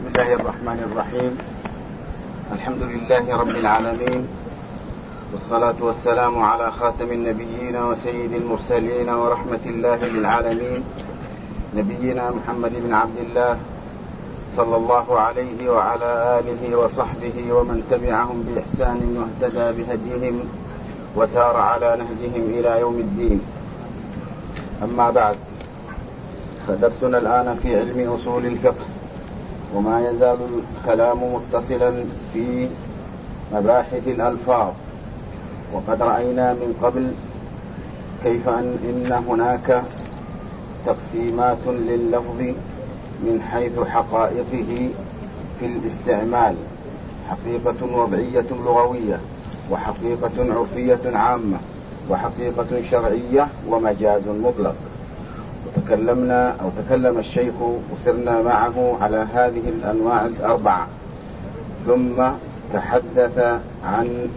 بسم الله الرحمن الرحيم. الحمد لله رب العالمين، والصلاة والسلام على خاتم النبيين وسيد المرسلين ورحمة الله للعالمين، نبينا محمد بن عبد الله صلى الله عليه وعلى آله وصحبه ومن تبعهم بإحسان واهتدى بهديهم وسار على نهجهم إلى يوم الدين. أما بعد، فدرسنا الآن في علم أصول الفقه، وما يزال الكلام متصلا في مباحث الألفاظ. وقد رأينا من قبل كيف إن هناك تقسيمات لللفظ من حيث حقائقه في الاستعمال: حقيقة وضعية لغوية، وحقيقة عرفية عامة، وحقيقة شرعية، ومجاز مطلق. تكلم الشيخ وسرنا معه على هذه الأنواع الأربعة، ثم تحدث عن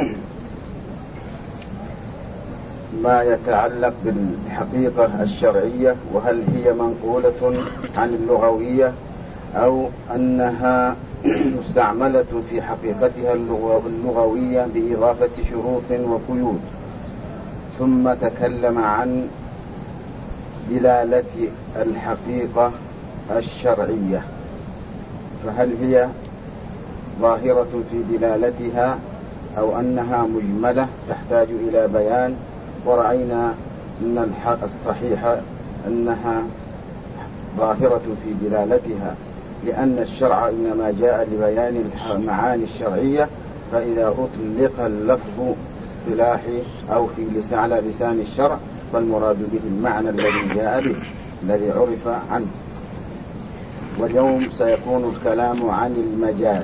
ما يتعلق بالحقيقة الشرعية، وهل هي منقولة عن اللغوية أو أنها مستعملة في حقيقتها اللغوية بإضافة شروط وقيود. ثم تكلم عن دلالة الحقيقة الشرعية، فهل هي ظاهرة في دلالتها أو أنها مجملة تحتاج إلى بيان. ورأينا أن الصحيح أنها ظاهرة في دلالتها، لأن الشرع إنما جاء لبيان المعاني الشرعية، فإذا أطلق اللفظ اصطلاحي أو على لسان الشرع فالمراد به المعنى الذي جاء به، الذي عرف عنه. واليوم سيكون الكلام عن المجاز،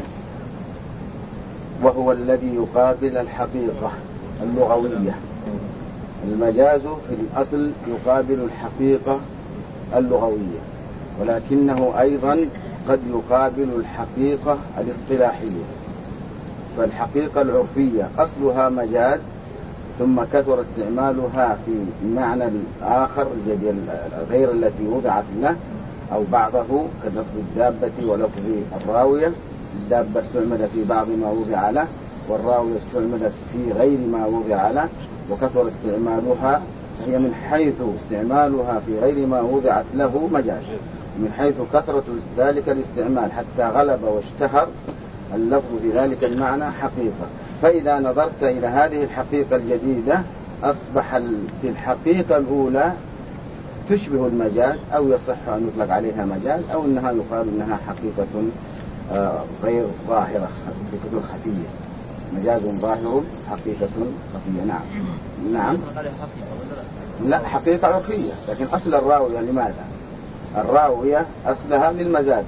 وهو الذي يقابل الحقيقة اللغوية. المجاز في الأصل يقابل الحقيقة اللغوية، ولكنه أيضا قد يقابل الحقيقة الاصطلاحية. فالحقيقة العرفية أصلها مجاز، ثم كثر استعمالها في معنى الآخر غير التي وضعت له أو بعضه، كلفظ الدابة ولفظ الراوية. الدابة استعملت في بعض ما وضع له، والراوية استعملت في غير ما وضع له، وكثر استعمالها. هي من حيث استعمالها في غير ما وضعت له مجاز، من حيث كثرة ذلك الاستعمال حتى غلب واشتهر اللفظ في ذلك المعنى حقيقة. فإذا نظرت إلى هذه الحقيقة الجديدة أصبح في الحقيقة الأولى تشبه المجاز، أو يصح أن يطلق عليها مجاز، أو أنها يقال أنها حقيقة غير ظاهرة، حقيقة خفية. مجاز ظاهر، حقيقة خفية. نعم. لا، حقيقة عرفية، لكن أصل الراوية لماذا؟ الراوية أصلها للمزادة،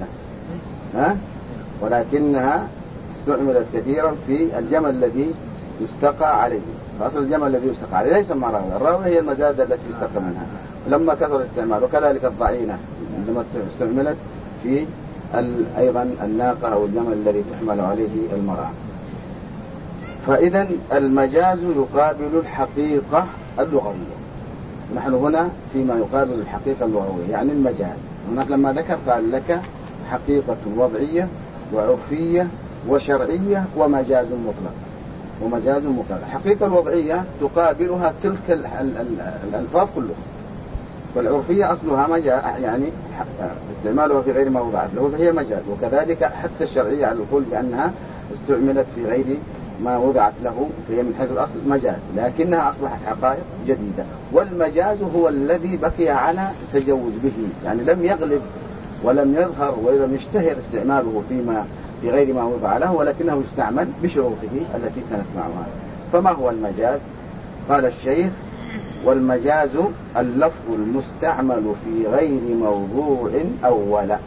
ولكنها استعملت كثيرا في الجمل الذي يستقى عليه. فأصل الجمل الذي يستقى عليه ليس مع راوية، الراوية هي المزادة التي يستقى منها. لما كثر الاستعمال، وكذلك الضعينة عندما استعملت في أيضا الناقة أو الجمل الذي تحمل عليه المرأة. فإذا المجاز يقابل الحقيقة اللغوية. نحن هنا فيما يقابل الحقيقة اللغوية، يعني المجاز. هناك لما ذكر قال لك حقيقة وضعية وعرفية وشرعية ومجاز مطلق. الحقيقة الوضعية تقابلها تلك الألفاظ كلها، والعرفية أصلها مجاز، يعني استعمالها في غير ما وضعت له فهي مجاز. وكذلك حتى الشرعية على الكل، لأنها استعملت في غير ما وضعت له، فهي من حيث الأصل مجاز، لكنها أصبحت حقائق جديدة. والمجاز هو الذي بقي على تجوز به، يعني لم يغلب ولم يظهر ولم يشتهر استعماله في غير ما وضع له، ولكنه يستعمل بشروطه التي سنسمعها. فما هو المجاز؟ قال الشيخ: والمجاز اللفظ المستعمل في غير موضوع أولا.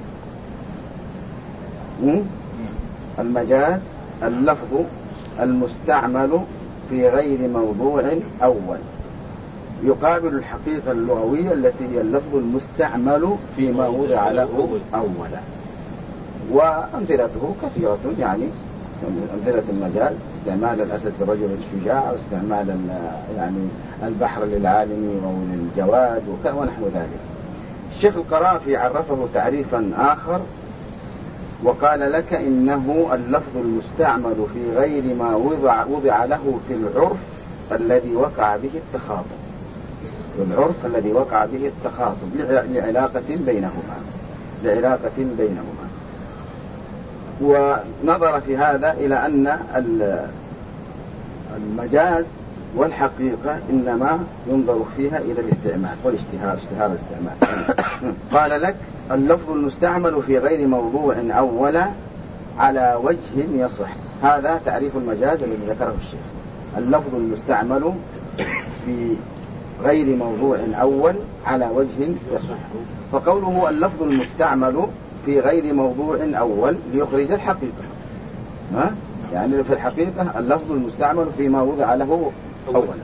المجاز اللفظ المستعمل في غير موضوع أول، يقابل الحقيقة اللغوية التي هي اللفظ المستعمل فيما وضع له أولا. وأمثلته كثيرة، يعني أمثلة المجاز: استعمال الأسد للرجل الشجاع، واستعمال يعني البحر للعالم وللجواد ونحو ذلك. الشيخ القرافي عرفه تعريفا آخر وقال لك إنه اللفظ المستعمل في غير ما وضع له في العرف الذي وقع به التخاطب، العرف الذي وقع به التخاطب لعلاقة بينهما. ونظر في هذا إلى أن المجاز والحقيقة إنما ينظر فيها إلى الاستعمال والاشتهار، اشتهار الاستعمال. قال لك اللفظ المستعمل في غير موضوع أول على وجه يصح. هذا تعريف المجاز الذي ذكره الشيخ. اللفظ المستعمل في غير موضوع أول على وجه يصح. فقوله اللفظ المستعمل في غير موضوع أول ليخرج الحقيقة، يعني في الحقيقة اللفظ المستعمل فيما وضع له أولا.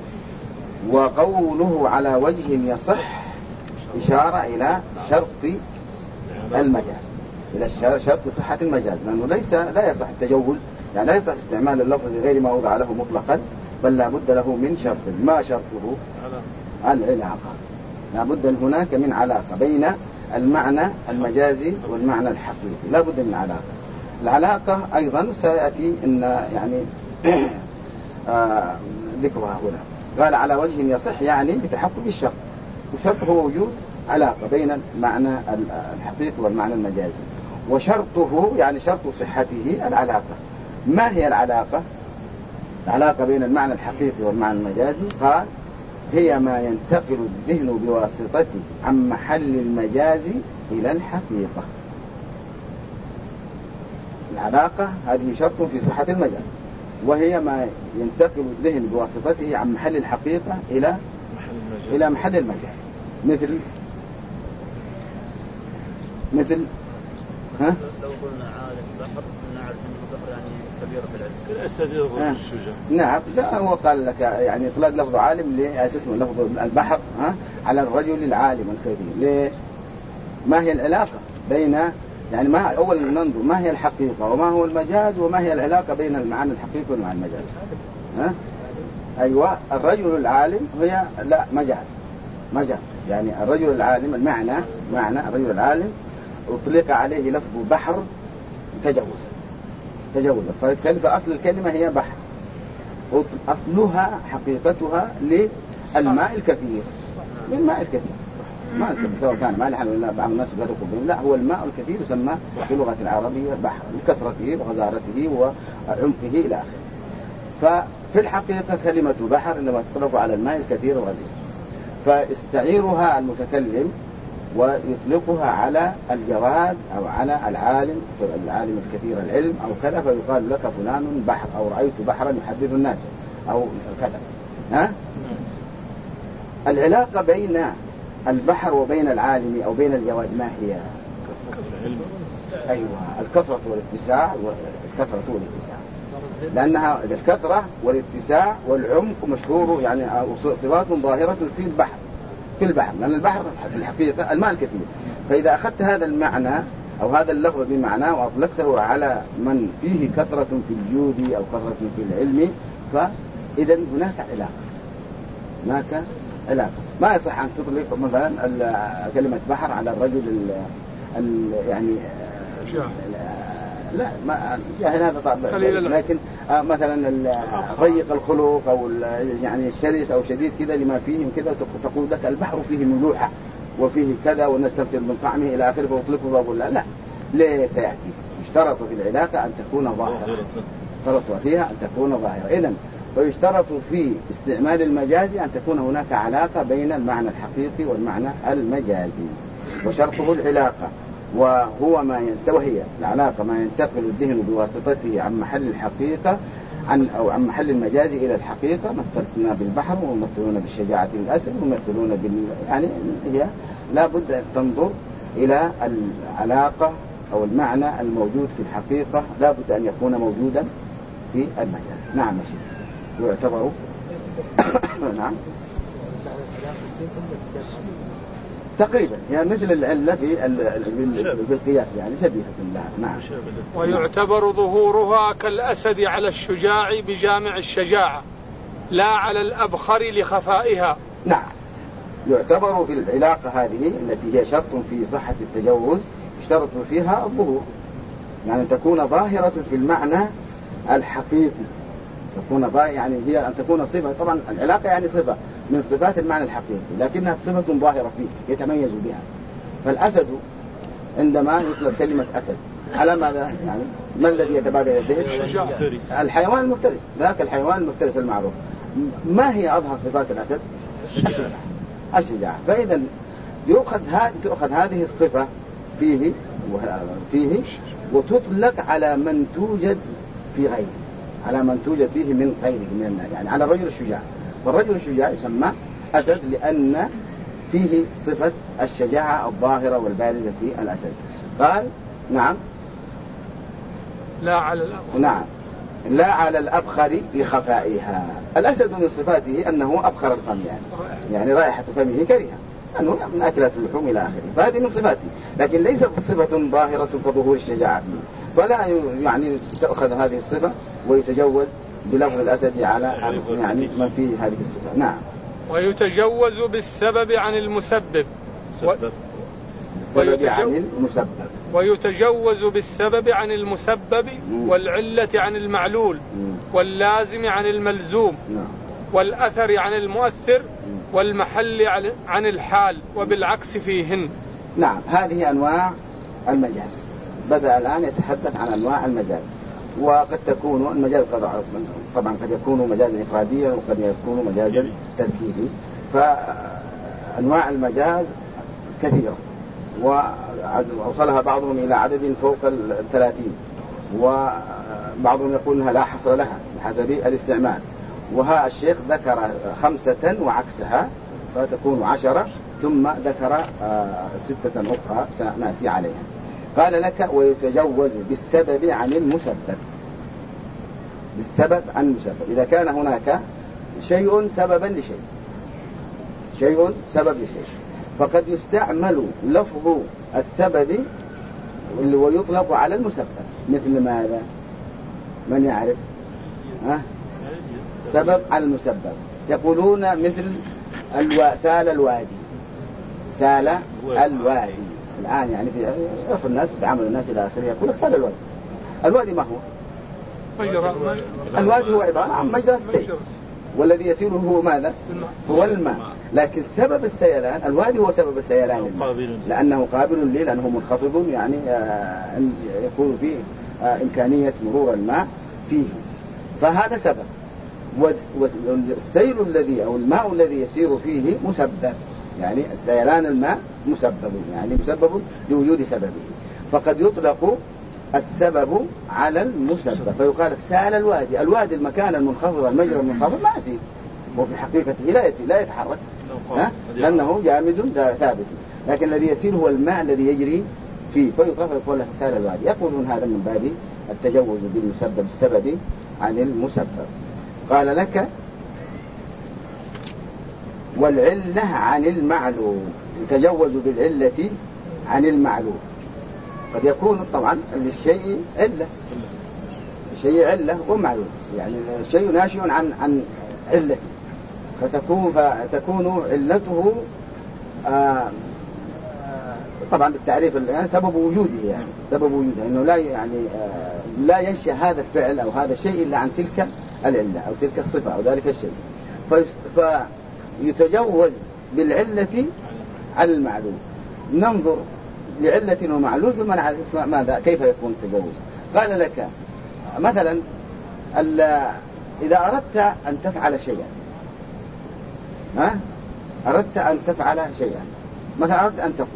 وقوله على وجه يصح إشارة إلى شرط المجاز، إلى شرط صحة المجاز، لأنه لا يصح التجوز، يعني لا يصح استعمال اللفظ غير ما وضع له مطلقا، بل لا بد له من شرط. ما شرطه؟ العلاقة. لا بد هناك من علاقة بين المعنى المجازي والمعنى الحقيقي، لا بد من علاقة. العلاقة أيضا سيأتي إن يعني ذكرها هنا. قال على وجه يصح يعني بتحقق الشرط، والشرط هو وجود علاقة بين المعنى الحقيقي والمعنى المجازي، وشرطه يعني شرط صحته العلاقة. ما هي العلاقة؟ العلاقة بين المعنى الحقيقي والمعنى المجازي قال هي ما ينتقل الذهن بواسطته عن محل المجاز إلى الحقيقة. العلاقة هذه شرط في صحة المجاز، وهي ما ينتقل الذهن بواسطته عن محل الحقيقة إلى محل المجاز. مثل لو قلنا عالم بحر نعرف أنه بحر يعني كبير في العلم الأسد والشجاع. نعم، لا هو قال لك يعني إطلاق لفظ عالم اسمه لفظ البحر على الرجل العالم الكبير. ليه؟ ما هي العلاقة بين يعني ما أول ننظر ما هي الحقيقة وما هو المجاز وما هي العلاقة بين المعنى الحقيقي والمعنى المجاز. أيوة، الرجل العالم هي لا مجاز يعني الرجل العالم معنى الرجل العالم أطلق عليه لفظ بحر تجوزا. فأصل الكلمة هي بحر، أصلها حقيقتها للماء الكثير، للماء الكثير سواء كان مالحا ولا بعض الناس يفرقوا بينهم، لا هو الماء الكثير يسمى في اللغة العربية بحر لكثرته وغزارته وعمقه إلى آخره. ففي الحقيقة كلمة بحر إنما تطلق على الماء الكثير الغزير، فاستعيرها المتكلم ويطلقها على الجواد أو على العالم الكثير العلم أو كذا، فيقال لك فلان بحر أو رأيت بحرا يحدث الناس أو كذا. العلاقة بين البحر وبين العالم أو بين الجواد ما هي؟ أيوة، الكثرة والاتساع. لأنها الكثرة والاتساع والعمق مشهور يعني صفات ظاهرة في البحر لأن البحر في الحقيقة الماء الكثير. فإذا أخذت هذا المعنى أو هذا اللفظ بمعناه وأطلقته على من فيه كثرة في الجود أو كثرة في العلم، فإذا هناك علاقة. ما يصح أن تطلق مثلا كلمة بحر على الرجل يعني لا ما يعني هذا طبعا، لكن مثلا ضيق الخلق أو يعني الشرس أو شديد كذا لما فيهم كذا تقول لك البحر فيه ملوحة وفيه كذا والناس تمثل من طعمه إلى آخره فأطلقه وأقول لا ليس يأتي. يشترط في العلاقة أن تكون ظاهرة، اشترط فيها أن تكون ظاهرة. إذن ويشترط في استعمال المجازي أن تكون هناك علاقة بين المعنى الحقيقي والمعنى المجازي، وشرطه العلاقة وهي العلاقة ما ينتقل الذهن بواسطته عن محل الحقيقة أو عن محل المجاز إلى الحقيقة. مثلنا بالبحر ومثلون بالشجاعة الأسد ومثلون يعني هي لا بد أن تنظر إلى العلاقة أو المعنى الموجود في الحقيقة، لا بد أن يكون موجودا في المجاز. نعم شيء يعتبر نعم تقريبا هي مثل العلة في القياس يعني شبيهة لها. نعم. ويعتبر ظهورها كالأسد على الشجاع بجامع الشجاعة لا على الأبخر لخفائها. نعم، يعتبر في العلاقة هذه التي هي شرط في صحة التجوز يشترط فيها الظهور، يعني تكون ظاهرة في المعنى الحقيقي، تكون يعني هي أن تكون صفة. طبعا العلاقة يعني صفة من صفات المعنى الحقيقي، لكنها صفة ظاهرة فيه يتميز بها. فالأسد عندما يطلق كلمة أسد على ماذا؟ يعني ما الذي يتبادر الذهن؟ الحيوان المفترس، ذاك الحيوان المفترس المعروف. ما هي أظهر صفات الأسد؟ الشجاعة. فإذا تؤخذ هذه الصفة فيه وتطلق على من توجد في غيره، على من توجد فيه من غيره من الناس، يعني على الرجل الشجاع. والرجل الشجاع يسمى أسد لأن فيه صفة الشجاعة الظاهرة والبارزة في الأسد. قال نعم لا على الأبخر. نعم لا على الأبخر بخفائها. الأسد من صفاته أنه أبخر الفم، يعني رائحة فمه كريهة، أنه من أكلة اللحوم إلى آخره. فهذه من صفاته، لكن ليست صفة ظاهرة كظهور الشجاعة فيه. فلا يعني تأخذ هذه الصفة ويتجوز بلفظ الأسد على يعني ما فيه هذه الصفة. نعم. ويتجوز بالسبب عن المسبب. ويتجوز بالسبب عن المسبب والعلة عن المعلول واللازم عن الملزوم والأثر عن المؤثر والمحل عن الحال وبالعكس فيهن. نعم. هذه أنواع المجاز. بدأ الآن يتحدث عن أنواع المجاز. وقد تكون المجاز طبعا قد يكون مجازا إفراديا وقد يكون مجازا تركيبي. فأنواع المجاز كثيرة، وأوصلها بعضهم إلى عدد فوق 30، وبعضهم يقول أنها لا حصر لها بحسب الاستعمال. وها الشيخ ذكر 5 وعكسها فتكون 10، ثم ذكر 6 أخرى سنأتي عليها. قال لك ويتجوز بالسبب عن المسبب. بالسبب عن المسبب، إذا كان هناك شيء سببا لشيء، شيء سبب لشيء، فقد يستعمل لفظ السبب ويطلق على المسبب. مثل ماذا؟ من يعرف؟ سبب على المسبب. يقولون مثل سال الوادي، سال الوادي. الآن يعني في عرف الناس بعمل الناس إلى آخره يقول لك سال الوادي. الوادي ما هو؟ الوادي هو عبارة عن مجرى السيل، والذي يسير هو ماذا؟ هو الماء. لكن سبب السيلان، الوادي هو سبب السيلان لأنه قابل ليه، لأنه منخفض، يعني يكون فيه إمكانية مرور الماء فيه، فهذا سبب. والسيل الذي أو الماء الذي يسير فيه مسبب، يعني السيلان الماء مسبب، يعني مسبب لوجود سببه. فقد يطلق السبب على المسبب، فيقال سال الوادي. الوادي المكان المنخفض، المجرى المنخفض ما يسير، وفي حقيقته لا يسير، لا يتحرك، لأنه جامد ثابت. لكن الذي يسير هو الماء الذي يجري فيه، فيطلق يقول له سال الوادي. يقولون هذا من باب التجوز بالمسبب السبب عن المسبب. قال لك والعلة عن المعلوم. يتجوز بالعلة عن المعلوم. قد يكون طبعا للشيء علة، الشيء علة ومعلوم، يعني الشيء ناشئ عن علته، فتكون علته طبعا بالتعريف يعني سبب وجوده، يعني سبب وجوده انه لا يعني لا ينشأ هذا الفعل او هذا الشيء الا عن تلك العلة او تلك الصفة او ذلك الشيء. فيتجوز بالعلة على المعلوم. ننظر لعلة ومعلول ثم نعرف ماذا كيف يكون التجوز. قال لك مثلا إذا أردت أن تفعل شيئا، أردت أن تفعل شيئا، مثلا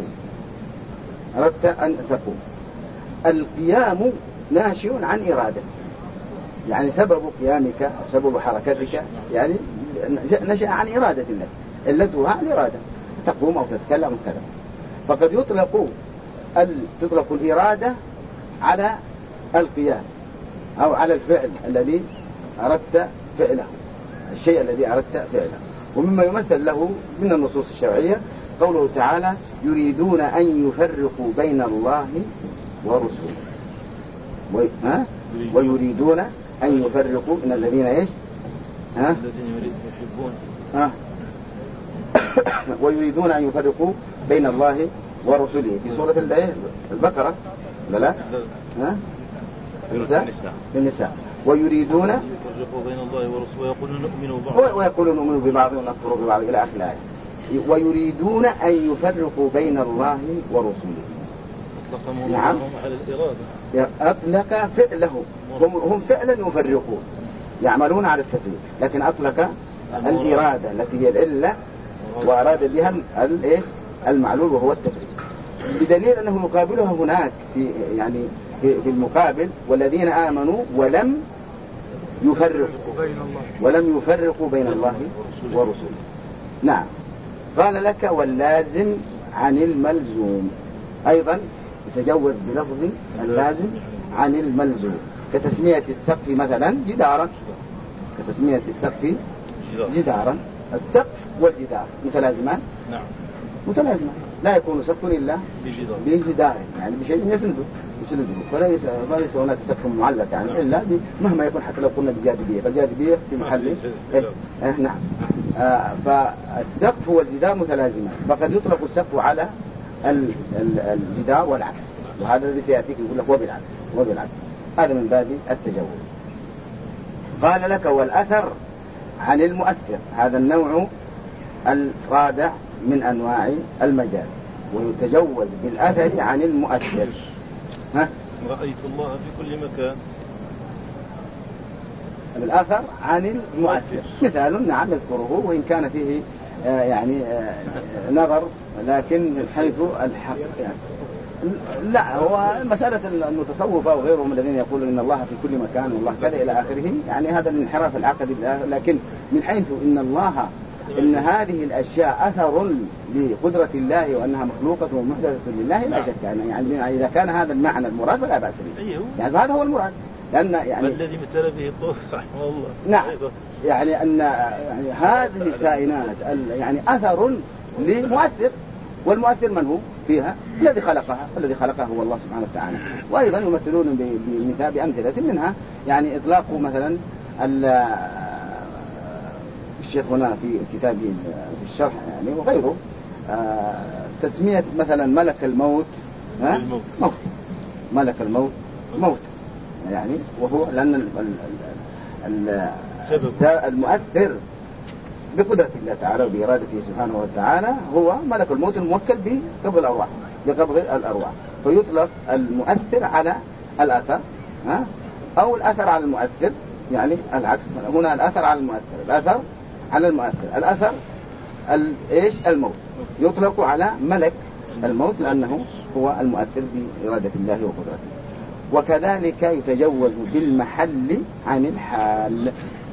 أردت أن تقوم، القيام ناشئ عن إرادة، يعني سبب قيامك أو سبب حركتك يعني نشأ عن إرادة لك، علتها الإرادة، تقوم أو تتكلم وكذا. فقد تطلق الإرادة على القيام أو على الفعل الذي أردت فعله، الشيء الذي أردت فعله. ومما يمثل له من النصوص الشرعية قوله تعالى يريدون أن يفرقوا بين الله ورسوله، ويريدون أن يفرقوا من الذين إيش الذين يحبون ويريدون أن يفرقوا بين الله ورسوله في سورة البقرة. لا ها النساء ويريدون يفرقوا بين الله ورسوله ويقولون نؤمن ببعض ونكفر ببعض إلى آخر الآية. ويريدون أن يفرقوا بين الله ورسوله. نعم أطلق فعله هم فعلا يفرقون يعملون على التفريق لكن أطلق الإرادة التي هي العلة وأراد بها المعلول وهو التفريق بدليل أنه يقابلها هناك في المقابل والذين آمنوا ولم يفرقوا بين الله ورسوله. نعم. قال لك واللازم عن الملزوم أيضا يتجوز بلفظ اللازم عن الملزوم كتسمية السقف مثلا جدارا كتسمية السقف جدارا. السقف والجدار متلازمان. نعم متلازمان لا يكون سقف إلا بجدار يعني بشيء يسنده فليس هناك سقف معلق يعني إلا مهما يكون حتى لو قلنا بجاذبية فالجاذبية في محل نعم. فالسقف والجدار متلازمان فقد يطلق السقف على الجدار والعكس وهذا الذي سيأتيك يقول لك وبالعكس هذا من باب التجوز. قال لك والأثر عن المؤثر هذا النوع الرابع من أنواع المجاز ويتجوز بالأثر عن المؤثر. رأيت الله في كل مكان الأثر عن المؤثر مثال نعم نذكره وإن كان فيه نظر لكن من حيث الحق يعني لا هو مسألة المتصوفة وغيرهم الذين يقولون إن الله في كل مكان والله كذا إلى آخره يعني هذا الانحراف العقدي لكن من حيث إن هذه الأشياء أثر لقدرة الله وأنها مخلوقة ومحدثة لله لا شك يعني إذا كان هذا المعنى المراد فلا بأس به يعني هذا هو المراد لأن يعني الذي مثل به الطوف رحمه الله. نعم يعني أن هذه الكائنات يعني أثر لمؤثر والمؤثر من هو فيها الذي خلقها هو الله سبحانه وتعالى. وأيضا يمثلون بأمثلة منها يعني إطلاق مثلا الشيخ هنا في كتابه في الشرح يعني وغيره تسمية مثلا ملك الموت موت ملك الموت موت يعني وهو لأن المؤثر بقدرة الله تعالى وبإرادته سبحانه وتعالى هو ملك الموت الموكل بقبض الأرواح فيطلق المؤثر على الأثر أو الأثر على المؤثر يعني العكس هنا الأثر على المؤثر الأثر الموت يطلق على ملك الموت لأنه هو المؤثر بإرادة الله وقدرته. وكذلك يتجوز بالمحل عن الحال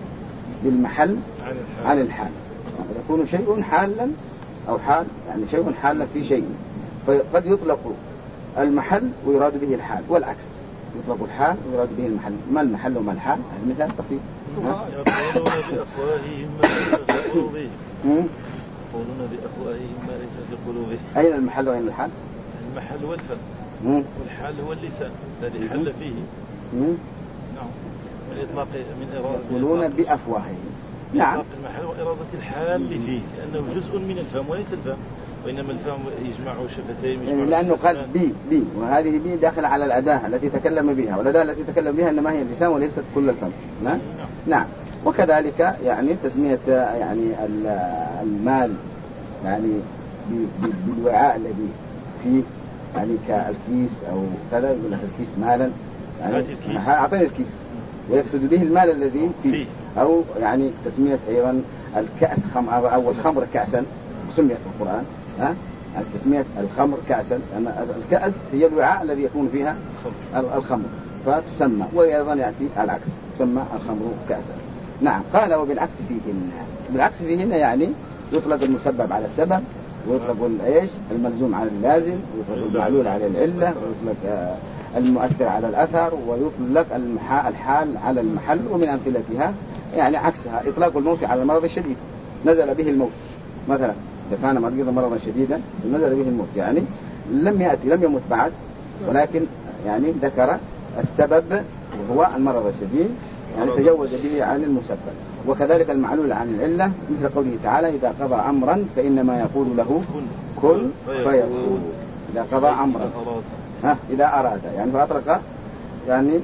عن الحال يكون شيء حالا أو حال يعني شيء حالا في شيء فقد يطلق المحل ويراد به الحال والعكس يطلق الحال ويراد به المحل. ما المحل وما الحال؟ مثال بسيط يقولون بأفواههم ما ليس في قلوبهم يقولون بأفواههم ما ليس في قلوبهم. أين المحل وأين الحال؟ المحل هو الفم والحال هو اللسان الذي حل فيه. نعم من إطلاق من إرادة يقولون بأفواههم. نعم المحل وإرادة الحال فيه لأنه جزء من الفم وليس الفم وإنما الفم يجمع شفتين لأنه قال بي وهذه بي داخل على الأداة التي تكلم بها والأداة التي تكلم بها إنما هي اللسان وليست كل الفم. نعم. وكذلك يعني تسمية يعني المال يعني بالوعاء الذي فيه يعني كالكيس أو كذا يقول لك الكيس مالا يعني أعطيني الكيس ويقصد به المال الذي فيه أو يعني تسمية أيضا الكأس أو الخمر كأسا سميت في القرآن تسمية الخمر كأسا لأن الكأس هي الوعاء الذي يكون فيها الخمر فتسمى وأيضا يأتي العكس تسمى الخمر كأسا. نعم. قال وبالعكس فيهن بالعكس فيهن يعني يطلق المسبب على السبب ويطلق الملزوم على اللازم ويطلق المعلول على العلة ويطلق المؤثر على الأثر ويطلق الحال على المحل. ومن أمثلتها يعني عكسها إطلاق الموت على المرض الشديد نزل به الموت مثلا إذا كان مريضا مرضا شديدا نزل به الموت يعني لم يمت بعد ولكن يعني ذكر السبب وهو المرض الشديد يعني تجوز به عن المسبب. وكذلك المعلول عن العلة مثل قوله تعالى إذا قضى أمرا فإنما يقول له كن فيكون. إذا قضى أمرا إذا أراد يعني فأطلق يعني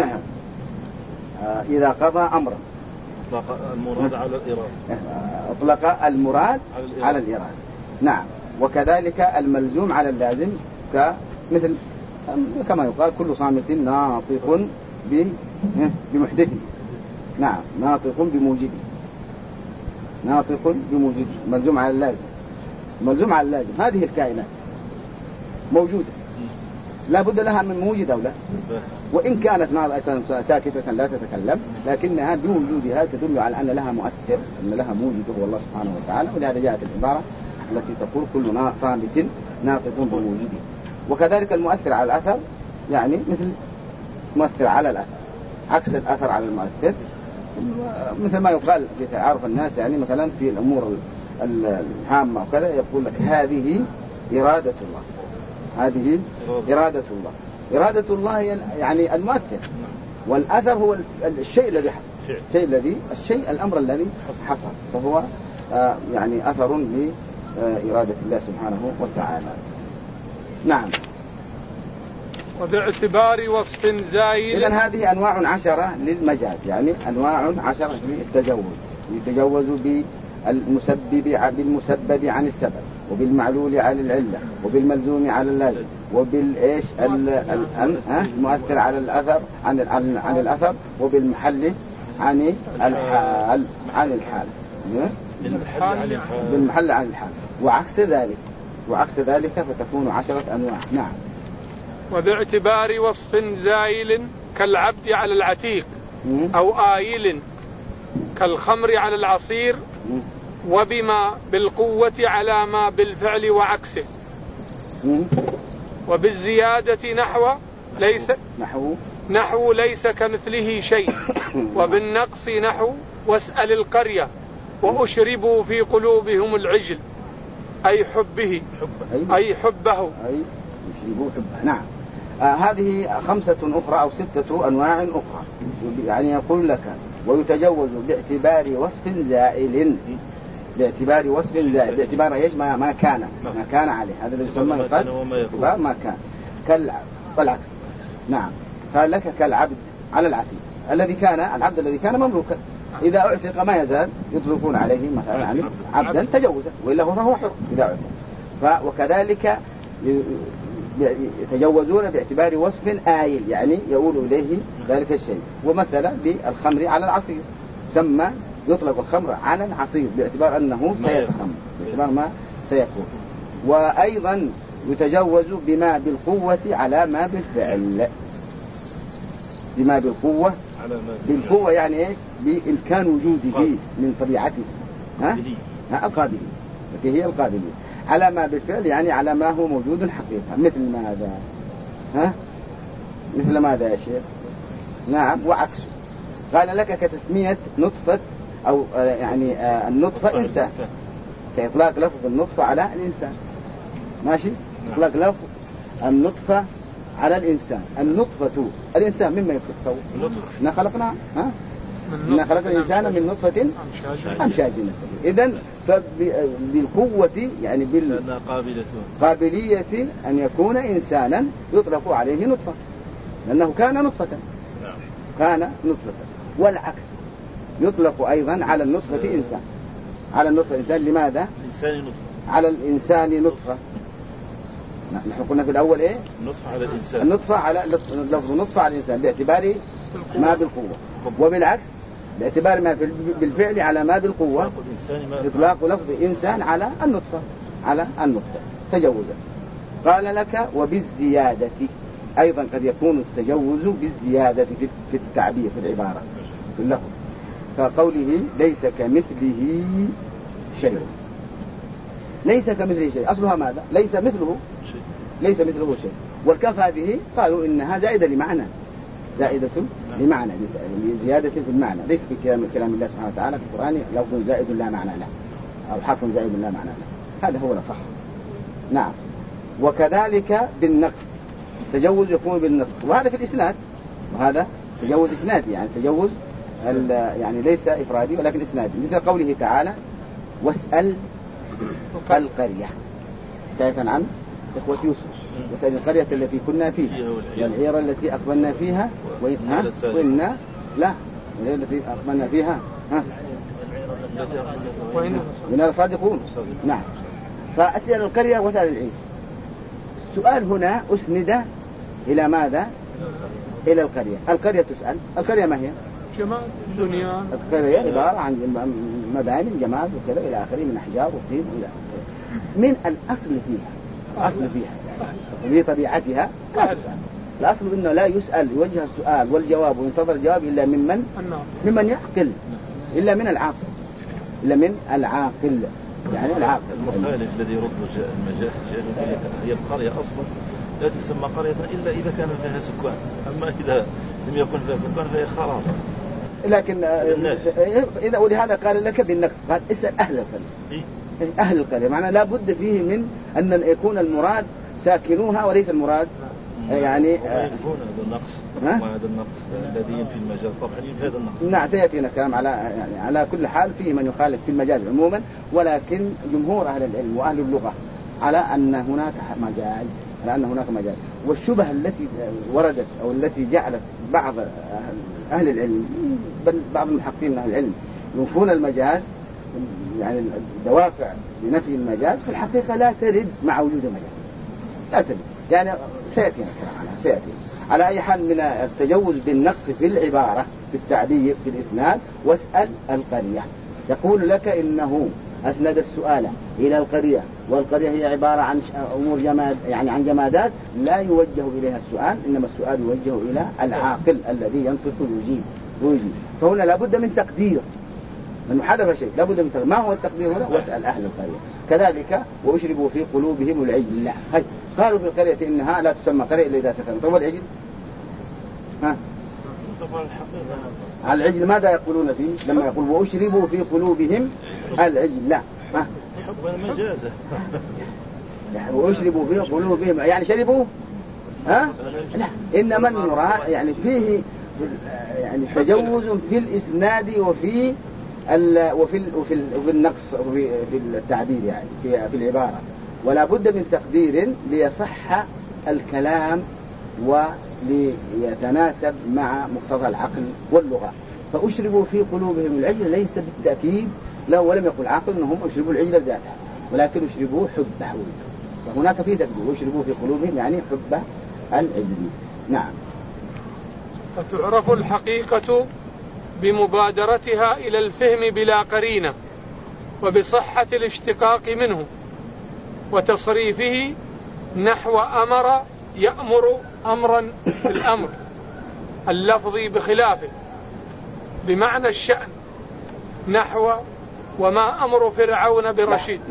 إذا قضى أمرا أطلق المراد على الإرادة. أطلق المراد على الإرادة. نعم. وكذلك الملزوم على اللازم مثل كما يقال كل صامت ناطق بمحدث. نعم ناطق بموجده. ناطق بموجده ملزوم على اللازم. ملزوم على اللازم هذه الكائنات موجودة لا بد لها من موجد أو لا، وإن كانت نار ساكتة لا تتكلم لكنها بوجودها تدل على أن لها مؤثر، أن لها موجد هو الله سبحانه وتعالى. ولهذا جاءت العبارة التي تقول كل صامت ناطق بموجده. وكذلك المؤثر على الأثر يعني مثل مؤثر على الأثر عكس الأثر على المؤثر، مثل ما يقال في تعارف الناس يعني مثلا في الأمور الهامة وكذا يقول لك هذه إرادة الله، هذه إرادة الله. إرادة الله هي يعني المؤثر، والأثر هو الشيء الذي حصل، الأمر الذي حصل، فهو يعني أثر لإرادة الله سبحانه وتعالى. نعم. وباعتبار وصف زائل. إذن هذه أنواع 10 للمجاز، يعني أنواع 10 للتجوز. يتجوز بالمسبب عن السبب، وبالمعلول على العلة، وبالملزوم على اللازم، وبالإيش المؤثر على الأثر عن الأثر، وبالمحل عن الحال بالمحل عن الحال، وعكس ذلك فتكون 10 أنواع. نعم. وباعتبار وصف زائل كالعبد على العتيق أو آيل كالخمر على العصير، وبما بالقوة على ما بالفعل وعكسه. وبالزيادة نحو ليس كمثله شيء. وبالنقص نحو واسأل القرية وأشربوا في قلوبهم العجل أي حبه أي حبه. نعم. هذه 5 أخرى أو 6 أنواع أخرى، يعني يقول لك ويتجوز باعتبار وصف زائل. باعتبار وصف زائل، باعتبار ايش؟ ما كان عليه، هذا اللي يسمى باعتبار ما كان. والعكس. نعم. قال لك كالعبد على العتيق العبد الذي كان مملوكا، إذا اعتق ما يزال يطلقون عليه مثلا يعني عبدا تجوزا، وإلا هو حر إذا اعتق. وكذلك يتجوزون باعتبار وصف آيل، يعني يقول إليه ذلك الشيء. ومثلا بالخمر على العصير، سمى يطلق الخمر على العصير باعتبار أنه سيخمر، باعتبار ما سيكون. وأيضا يتجوز بما بالقوة على ما بالفعل. بما بالقوة بالقوة يعني إيش؟ بإمكان وجوده من طبيعته القابلية، التي هي القابلية. على ما بالفعل يعني على ما هو موجود حقيقة. مثل ماذا؟ مثل ماذا يا شيخ؟ نعم. وعكسه قال لك كتسمية نطفة أو يعني النطفة إنسان، كإطلاق لفظ النطفة على الإنسان. ماشي. إطلاق لفظ النطفة على الإنسان. النطفة الإنسان مما يخلق؟ إحنا خلقنا إن خلق الإنسان من نطفة أمشاج. إذن فبالقوة يعني بالقابلية أن يكون إنسانا يطلق عليه نطفة، لأنه كان نطفة. والعكس يطلق أيضا على النطفة إنسان. على النطفة إنسان. لماذا؟ على الإنسان نطفة. نحن قلنا في الأول إيه؟ النطفة على لفظ نطفة على الإنسان باعتبار ما بالقوة، وبالعكس باعتبار ما بالفعل على ما بالقوة إطلاق لفظ إنسان على النطفة تجوزا. قال لك وبالزيادة أيضا قد يكون التجوز بالزيادة في التعبير في العبارة في اللفظ، كقوله ليس كمثله شيء. ليس كمثله شيء أصلها ماذا؟ ليس مثله شيء. والكاف هذه قالوا إنها زائدة لمعنى، لزيادة في المعنى، ليس في كلام الله سبحانه وتعالى في القرآن لفظ زائد لا معنى له أو حرف زائد لا معنى له، هذا هو الصح. نعم. وكذلك بالنقص تجوز يكون بالنقص، وهذا في الإسناد، وهذا تجوز إسنادي يعني تجوز يعني ليس إفرادي ولكن إسنادي، مثل قوله تعالى واسأل القرية حكاية عن إخوة يوسف. واسأل القرية التي كنا فيها والعير التي أقبلنا فيها وإنا لا التي أقبلنا فيها وإنا صادقون. نعم. فأسأل القرية واسأل العير. السؤال هنا أسند إلى ماذا؟ إلى القرية. القرية تسأل. القرية ما هي؟ جماد الدنيا. القرية عبارة عن مباني جماد وكذا إلى آخره من أحجار وطين إلى من الأصل فيها. الأصل فيها في طبيعتها لا تسأل. الأصل إنه لا يسأل يوجه السؤال والجواب وينتظر الجواب إلا ممن يعقل، إلا من العاقل، إلا من العاقل يعني العاقل. المخالف الذي يرد المجاز هي القرية أصلا لا تسمى قرية إلا إذا كان فيها سكان، أما إذا لم يكن فيها سكان فهي خراب. لكن إذا ولهذا قال لك بالنقص، قال اسأل أهل القرية. أهل القرية معنى لا بد فيه من أن يكون المراد ساكنوها وليس المراد يعني ينفون هذا النقص وهذا النقص الذي ينفي المجاز طبعا ينفي هذا النقص. نعم سيأتينا كلام على يعني على كل حال فيه من يخالف في المجاز عموما، ولكن جمهور أهل العلم وأهل اللغة على أن هناك مجاز، على أن هناك مجاز. والشبه التي وردت أو التي جعلت بعض أهل العلم بل بعض المحققين من أهل العلم ينفون المجاز يعني الدوافع لنفي المجاز في الحقيقة لا ترد مع وجود المجاز، لا ترد. يعني سيأتي على أي حال من التجوز بالنقص في العبارة في التعبير في الإسناد. واسأل القرية يقول لك إنه أسند السؤال إلى القرية، والقرية هي عبارة عن أمور جماد يعني عن جمادات لا يوجه إليها السؤال، إنما السؤال يوجه إلى العاقل الذي ينطق ويجيب. فهنا لابد من تقدير، من حدث شيء لابد من تقدير. ما هو التقدير هنا؟ واسأل أهل القرية. كذلك وأشربوا في قلوبهم العجل. لا قالوا في القرية إنها لا تسمى قرية إلا إذا سكنوا. طب العجل العجل ماذا يقولون فيه لما يقول وأشربوا في قلوبهم العجل؟ لا حكم المجازة وأشربوا في قلوبهم يعني شربوا لا إنما المراد يعني فيه يعني تجوز في الإسناد وفي النقص في التعبير يعني في العبارة، ولا بد من تقدير ليصح الكلام وليتناسب مع مقتضى العقل واللغة. فأشربوا في قلوبهم العجل ليس بالتأكيد لا، ولم يقل عاقل أنهم أشربوا العجل ذاتها، ولكن أشربوا حبه. فهناك في تقدير وأشربوا في قلوبهم يعني حب العجل. نعم. فتعرف الحقيقة بمبادرتها إلى الفهم بلا قرينة، وبصحة الاشتقاق منه، وتصريفه نحو أمر يأمر أمرا في الأمر اللفظي بخلافه بمعنى الشأن، نحو وما أمر فرعون برشيد.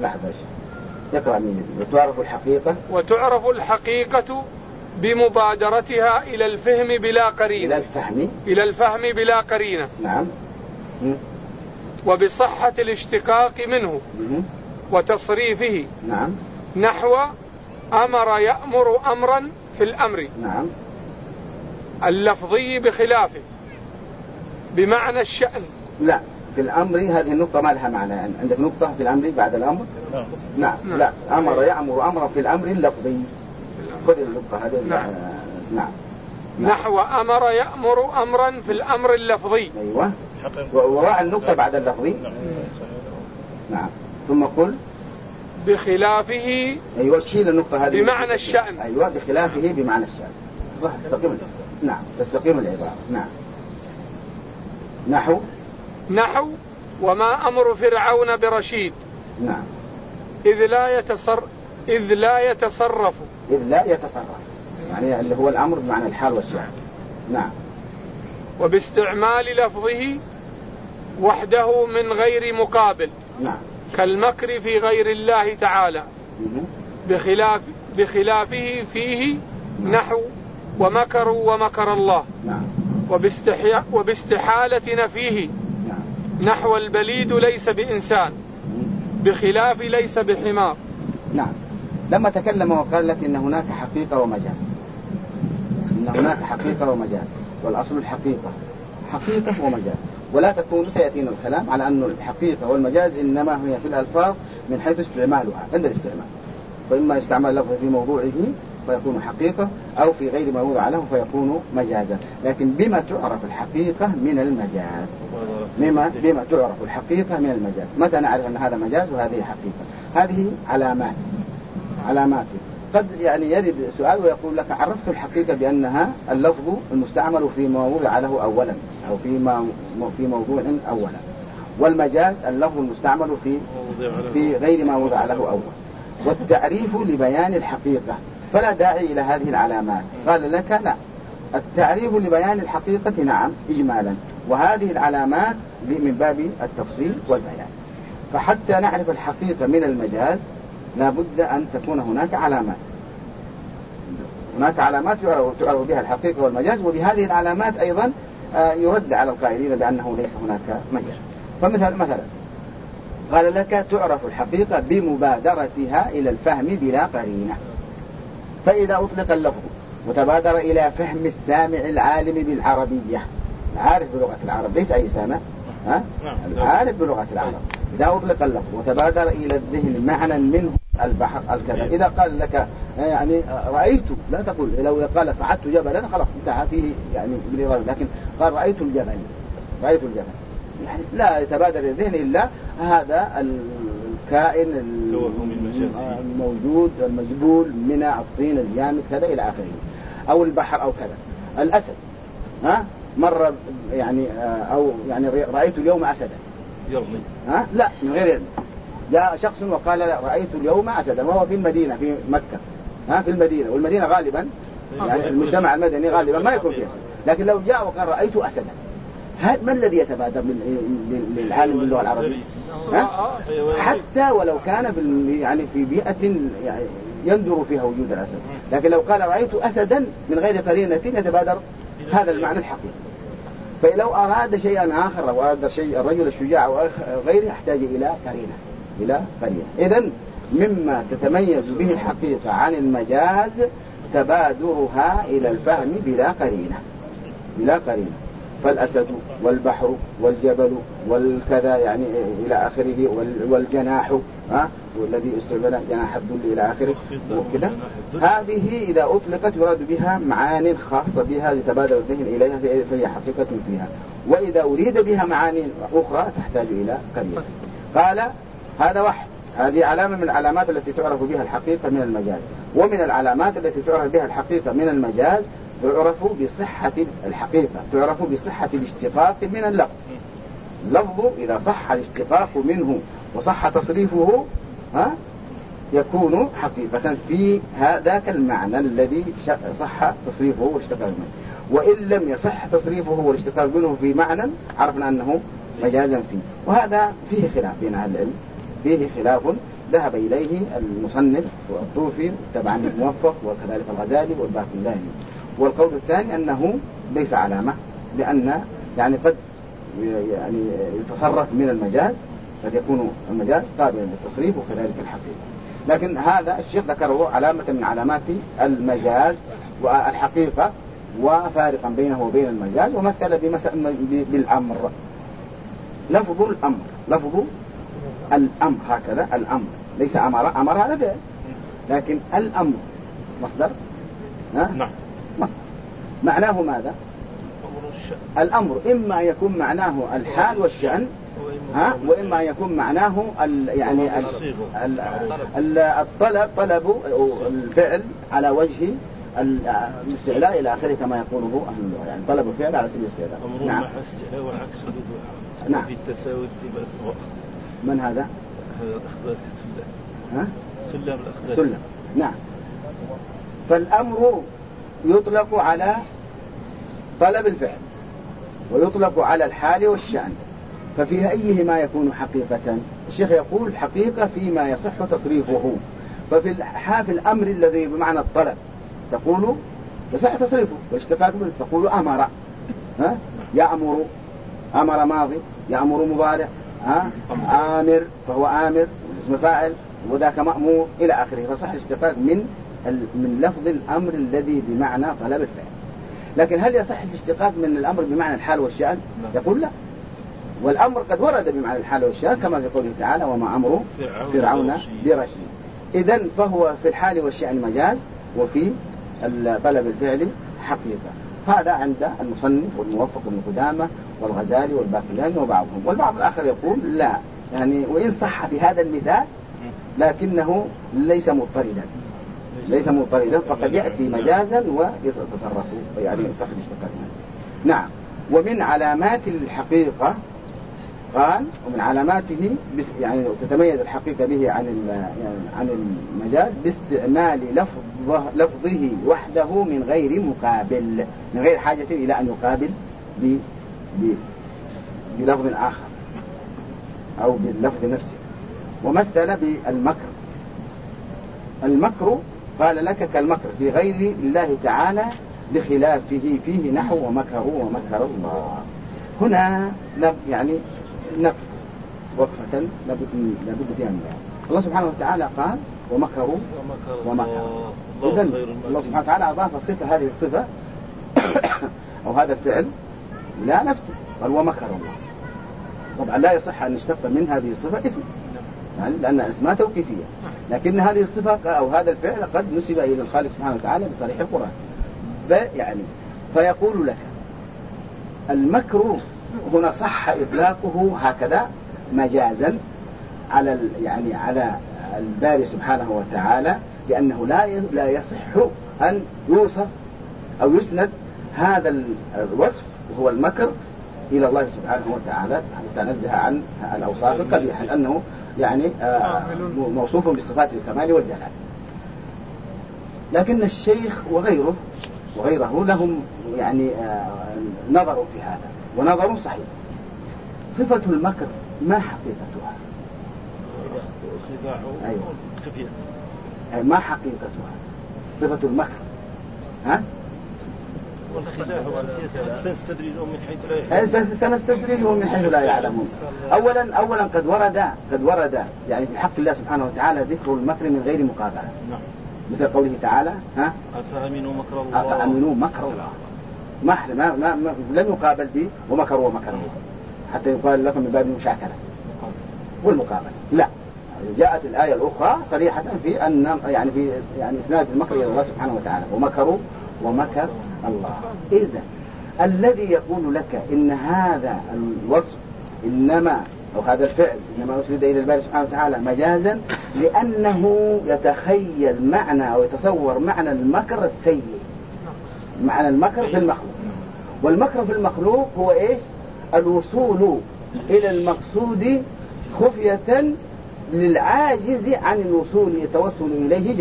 وتعرف الحقيقة بمبادرتها إلى الفهم بلا قرينة. إلى الفهم بلا قرينة. نعم. وبصحة الاشتقاق منه وتصريفه. نعم. نحو أمر يأمر أمرا في الأمر. نعم. اللفظي بخلافه بمعنى الشأن. لا في الأمر هذه النقطة ما لها معنى. عندك نقطة في الأمر بعد الأمر؟ نعم. لا أمر يأمر أمرا في الأمر اللفظي. خذ النقطة هذه. نعم. نحو أمر يأمر أمرا في الأمر اللفظي. أيوة. ووراء النقطة بعد اللفظي. نعم. ثم قل بخلافه. أيوة شيل النقطة هذه بمعنى الشأن. أيوة بخلافه بمعنى الشأن. تستقيم. نعم تستقيم العبارة. نعم. نحو وما أمر فرعون برشيد. نعم. إذ لا يتصرف يعني اللي هو الأمر بمعنى الحال والشأن. نعم. وباستعمال لفظه وحده من غير مقابل. نعم. كالمكر في غير الله تعالى. بخلافه فيه نحو ومكروا ومكر الله. نعم. وباستحالة نفيه نحو البليد ليس بإنسان بخلاف ليس بحمار. نعم. لما تكلم وقال لك إن هناك حقيقة ومجاز، إن هناك حقيقة ومجاز، والأصل الحقيقة حقيقة ومجاز، ولا تكون سيأتينا الكلام على أن الحقيقة والمجاز إنما هي في الألفاظ من حيث استعمالها عند الاستعمال، فإما يستعمل لفظ في موضوعه فيكون حقيقة، أو في غير ما وضع له فيكون مجازا. لكن بما تعرف الحقيقة من المجاز، بما تعرف الحقيقة من المجاز. متى نعرف أن هذا مجاز وهذه حقيقة؟ هذه علامات. قد يعني يرد سؤال ويقول لك عرفت الحقيقة بأنها اللفظ المستعمل فيما وضع له أولا، أو في موضوع أولا، والمجاز اللفظ المستعمل في غير ما وضع له أول. والتعريف لبيان الحقيقة فلا داعي إلى هذه العلامات. قال لك لا، التعريف لبيان الحقيقة نعم إجمالا، وهذه العلامات من باب التفصيل والبيان. فحتى نعرف الحقيقة من المجاز لا بد أن تكون هناك علامات. هناك علامات تعرف بها الحقيقة والمجاز، وبهذه العلامات أيضا يرد على القائلين بأنه ليس هناك مجاز. مثلا قال لك تعرف الحقيقة بمبادرتها إلى الفهم بلا قرينة. فإذا أطلق اللفظ وتبادر إلى فهم السامع العالم بالعربية، العارف بلغة العرب، ليس أي سامع، العارف بلغة العرب، إذا أطلق اللفظ وتبادر إلى الذهن معنى منه البحر الكذا. إذا قال لك يعني رأيت، لا تقول لو قال صعدت جبلا خلاص انتهى فيه يعني بالإضافة، لكن قال رأيت الجبل يعني لا يتبادر إلى الذهن إلا هذا الكائن الموجود المجبول من الطين الجامد كذا إلى آخره، أو البحر أو كذا. الأسد مرة يعني أو يعني رأيت اليوم أسدا لا من غير علم. جاء شخص وقال رأيت اليوم أسدا وهو في المدينة في مكة في المدينة، والمدينة غالبا يعني المجتمع المدني غالبا ما يكون فيها. لكن لو جاء وقال رأيت أسدا، ما الذي يتبادر للعالم باللغة العربية؟ حتى ولو كان يعني في بيئة يعني يندر فيها وجود الأسد، لكن لو قال رأيت أسدا من غير قرينة يتبادر هذا المعنى الحقيقي. فلو أراد شيئا آخر أو أراد شيء الرجل الشجاع أو غيره يحتاج إلى قرينة. إذن مما تتميز به الحقيقة عن المجاز تبادرها إلى الفهم بلا قرينة. فالأسد والبحر والجبل والكذا يعني إلى آخره، والجناح والذي استعمل جناح الذل إلى آخره وكذا. هذه إذا أطلقت يراد بها معاني خاصة بها يتبادر الذهن إليها فهي حقيقة فيها، وإذا أريد بها معاني أخرى تحتاج إلى قرينة. قال هذا واحد، هذه علامة من العلامات التي تعرف بها الحقيقة من المجاز. ومن العلامات التي تعرف بها الحقيقة من المجاز تعرف بصحة الاشتقاق من اللفظ. اللفظ إذا صح الاشتقاق منه وصح تصريفه يكون حقيقة في ذاك المعنى الذي صح تصريفه واشتقاق منه. وإن لم يصح تصريفه والاشتقاق منه في معنى عرفنا أنه مجازا فيه. وهذا فيه خلاف بين أهل العلم، فيه خلاف ذهب إليه المصنف والطوفي تبعا الموفق وكذلك الغزالي والباقلاني. والقول الثاني أنه ليس علامة، لأن يعني قد يعني يتصرف من المجاز، قد يكون المجاز قابلا للتصريف وكذلك الحقيقة. لكن هذا الشيخ ذكره علامة من علامات المجاز والحقيقة، وفارقا بينه وبين المجاز، ومثل بالأمر. لفظ الأمر هكذا، الأمر ليس أمر هذا فعل، لكن الأمر مصدر مصدر معناه ماذا؟ الأمر إما يكون معناه الحال والشأن وإما يكون معناه يعني طلب الفعل على وجه الاستعلاء إلى آخره كما يقوله أهل اللغة، يعني طلب الفعل على سبيل الاستعلاء. نعم. الاستعلاء والعكس نعم. في التساوي من هذا؟ أخذت سلم الأخذت. سلم نعم. فالأمر يطلق على طلب الفعل ويطلق على الحال والشأن، ففي أيهما يكون حقيقة؟ الشيخ يقول حقيقة فيما يصح تصريفه. ففي الأمر الذي بمعنى الطلب تقول يصح تصريفه واشتقاق منه، تقول أمر يأمر، أمر ماضي، يأمر مضارع، آمر فهو آمر اسم فاعل، وذاك مأمور إلى آخره، فصح الاشتقاق من لفظ الأمر الذي بمعنى طلب الفعل. لكن هل يصح الاشتقاق من الأمر بمعنى الحال والشأن؟ يقول لا، والأمر قد ورد بمعنى الحال والشأن كما في قوله تعالى وما أمر فرعون برشيد. إذن فهو في الحال والشأن مجاز، وفي طلب الفعل حقيقة. هذا عند المصنف والموفق ابن قدامة والغزالي والباقلاني وبعضهم. والبعض الآخر يقول لا، يعني وإن صح بهذا المثال لكنه ليس مضطردا فقد يأتي مجازا ويتصرف يعني يصح الاشتقاق. نعم. ومن علامات الحقيقة قال ومن علاماته يعني تتميز الحقيقة به عن المجاز باستعمال لفظه وحده من غير مقابل، من غير حاجة إلى أن يقابل بلفظ آخر أو باللفظ نفسه. ومثل بالمكر. المكر قال لك كالمكر في غير الله تعالى بخلافه فيه نحو ومكر الله. هنا يعني نقف وقفة لابد فيها من الله سبحانه وتعالى قال ومكروا إذن الله سبحانه وتعالى أضاف الصفة، هذه الصفة أو هذا الفعل لا نفسه، قال ومكر الله. طبعا لا يصح أن نشتق من هذه الصفة اسم، يعني لأن اسمها توقيفية، لكن هذه الصفة أو هذا الفعل قد نسب إلى الخالق سبحانه وتعالى بصريح القرآن. يعني فيقول لك المكر هنا صح إطلاقه هكذا مجازا على يعني على الباري سبحانه وتعالى، لأنه لا يصح أن يوصف أو يسند هذا الوصف وهو المكر إلى الله سبحانه وتعالى حتى نزه عن الأوصاف القبيحة، لأنه يعني موصوف بصفات الكمال والجلال. لكن الشيخ وغيره لهم يعني نظروا في هذا ونظروا صحيح. صفة المكر ما حقيقتها؟ أيوة. ما حقيقتها صفة المكر؟ ها؟ سنستدرجهم من حيث لا يعلمون. أولا قد ورد يعني في حق الله سبحانه وتعالى ذكر المكر من غير مقابلة، مثل قوله تعالى أفأمنوا مكر الله. ما لم يقابل به ومكروا الله حتى يقال لكم من باب المشاكلة والمقابلة، لا، جاءت الآية الأخرى صريحة في أن يعني إسناد المكر إلى الله سبحانه وتعالى ومكر الله. إذا الذي يقول لك إن هذا الوصف إنما أو هذا الفعل إنما أسند إلى الباري سبحانه وتعالى مجازا لأنه يتخيل معنى أو يتصور معنى المكر السيء، معنى المكر في المخلوق. والمكر في المخلوق هو إيش؟ الوصول إلى المقصود خفية للعاجز عن التوصل إليه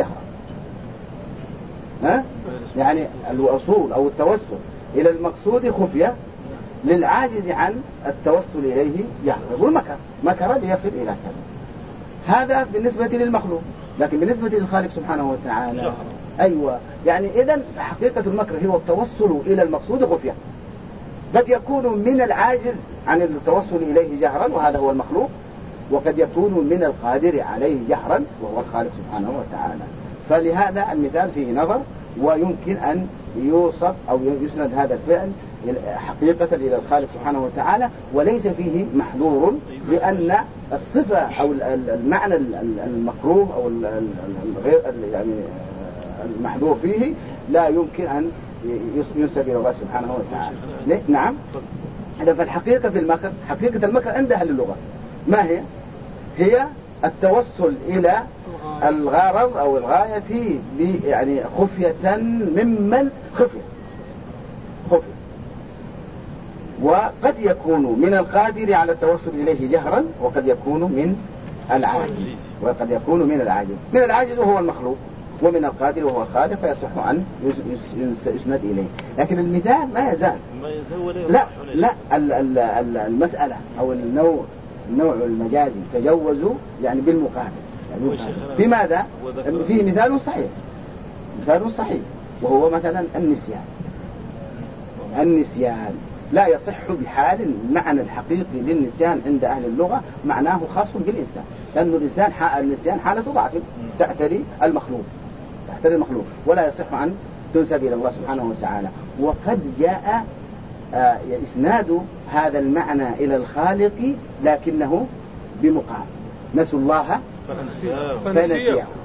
جهرا. يعني الوصول أو التوصل إلى المقصود خفية للعاجز عن التوصل إليه جهرا، يقول مكر ليصل إلى كذا. هذا بالنسبة للمخلوق، لكن بالنسبة للخالق سبحانه وتعالى أيوة، يعني إذن حقيقة المكر هو التوصل إلى المقصود خفية، قد يكون من العاجز عن التوصل إليه جهرا وهذا هو المخلوق، وقد يكون من القادر عليه جهرا وهو الخالق سبحانه وتعالى. فلهذا المثال فيه نظر، ويمكن أن يوصف أو يسند هذا الفعل حقيقة إلى الخالق سبحانه وتعالى وليس فيه محظور، لأن الصفة أو المعنى المكروه أو الغير يعني المحظور فيه لا يمكن أن ينسب إلى الله سبحانه وتعالى. نعم. هذا فالحقيقة في المكر، حقيقة المكر عند أهل اللغة ما هي التوصل إلى الغرض أو الغاية يعني خفية ممن خفية، وقد يكون من القادر على التوصل إليه جهرا وقد يكون من العاجز، من العاجز وهو المخلوق، ومن القادر وهو الخالق، فيصح أن يسند إليه. لكن المثال ما يزال لا المسألة أو النوع المجازي تجوزوا يعني بالمقابل، يعني في ماذا؟ فيه مثال صحيح وهو مثلا النسيان لا يصح بحال. المعنى الحقيقي للنسيان عند أهل اللغة معناه خاص بالإنسان، لأن النسيان حالة ضعف تأتري المخلوق ولا يصح أن تنسب إلى الله سبحانه وتعالى. وقد جاء إسناد هذا المعنى إلى الخالق لكنه بمقابل، نسوا الله فنسيه.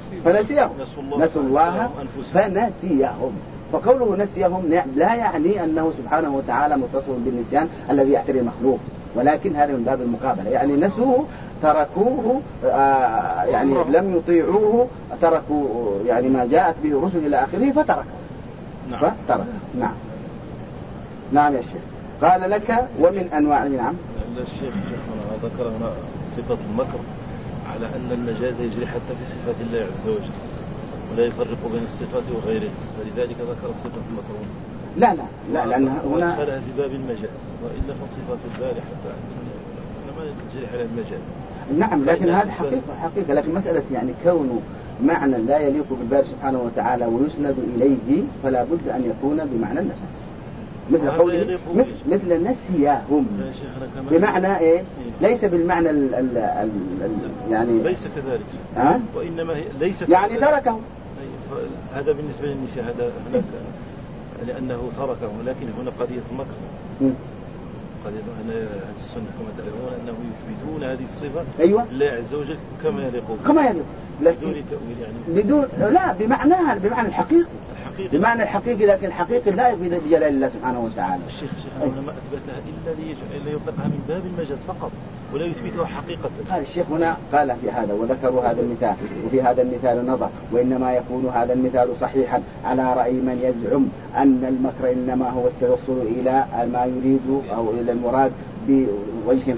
فنسيهم نسوا الله فنسيهم. فقوله نسيهم لا يعني أنه سبحانه وتعالى متصل بالنسيان الذي يعتري المخلوق، ولكن هذا من باب المقابلة، يعني نسوه تركوه يعني لم يطيعوه، تركوا يعني ما جاءت به الرسل إلى آخره فتركوا. نعم. نعم يا شيخ. قال لك ومن أنواع. نعم الشيخ ذكر هنا صفة المكر على أن المجاز يجري حتى في صفات الله عز وجل ولا يفرق بين الصفات وغيره، فلذلك ذكر صفة المكر. لا لأن هنا خلها في باب المجاز، وإلا فصفات الباري حتى ما يجري على المجاز. نعم لكن هذا حقيقة، لكن مسألة يعني كونه معنى لا يليق بالباري سبحانه وتعالى ويسند إليه فلا بد أن يكون بمعنى المجاز، مثل قوله مثل نسيهم، بمعنى إيه؟ ليس بالمعنى يعني ليس كذلك، وإنما ليس يعني تركه. هذا بالنسبة للنساء هذا هناك لأنه تركه، لكن هنا قضية المكر. قضية أهل السنة كما تعلمون أنه يثبتون هذه الصفة لله عز وجل كما يليق بدون تأويل يعني بدون لا بمعنى الحقيقي بمعنى الحقيقي، لكن الحقيقي لا يفيد بجلال الله سبحانه وتعالى. الشيخ هنا ما أثبتها إلا يطلقها من باب المجاز فقط ولا يثبتها حقيقة. هذا الشيخ هنا قال في هذا وذكروا هذا المثال، وفي هذا المثال نظر، وإنما يكون هذا المثال صحيحا على رأي من يزعم أن المكر إنما هو التوصل إلى ما يريد أو إلى المراد بوجه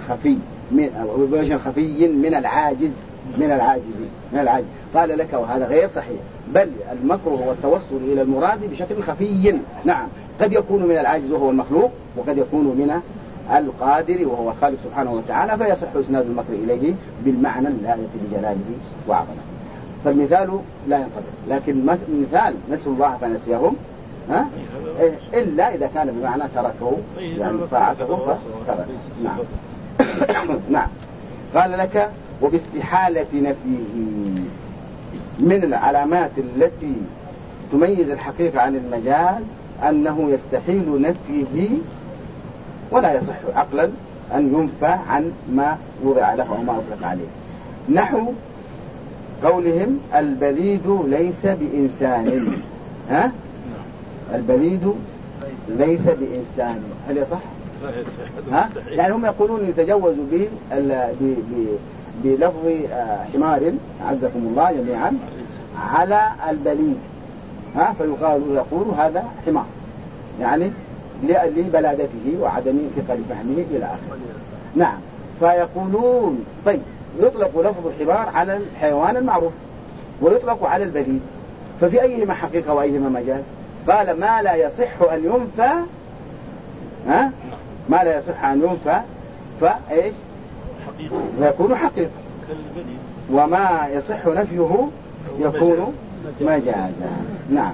خفي من العاجز. قال لك وهذا غير صحيح، بل المكر هو التوصل إلى المراد بشكل خفي. نعم قد يكون من العاجز وهو المخلوق، وقد يكون من القادر وهو الخالق سبحانه وتعالى، فيصح إسناد المكر إليه بالمعنى اللائق بجلاله وعظمته. فالمثال لا ينطبق، لكن مثال نسوا الله فنسيهم إلا إذا كان بمعنى تركه يعني طاعته فترك. نعم. قال لك وباستحالة نفيه من العلامات التي تميز الحقيقة عن المجاز أنه يستحيل نفيه ولا يصح عقلا أن ينفى عن ما وضع له أو ما أطلق عليه، نحو قولهم البليد ليس بإنسان. البليد ليس بإنسان، هل يصح؟ يعني هم يقولون يتجوز بلفظ حمار عزكم الله جميعا على البليد، يقول هذا حمار يعني لبلادته وعدم ثقل فهمه إلى آخره. نعم فيقولون طيب يطلق لفظ الحمار على الحيوان المعروف ويطلق على البليد، ففي أيهما حقيقة وأيهما مجاز؟ قال ما لا يصح أن ينفى ما لا يصح أن ينفى فإيش يكون حقيقة، وما يصح نفيه يكون مجازا. نعم.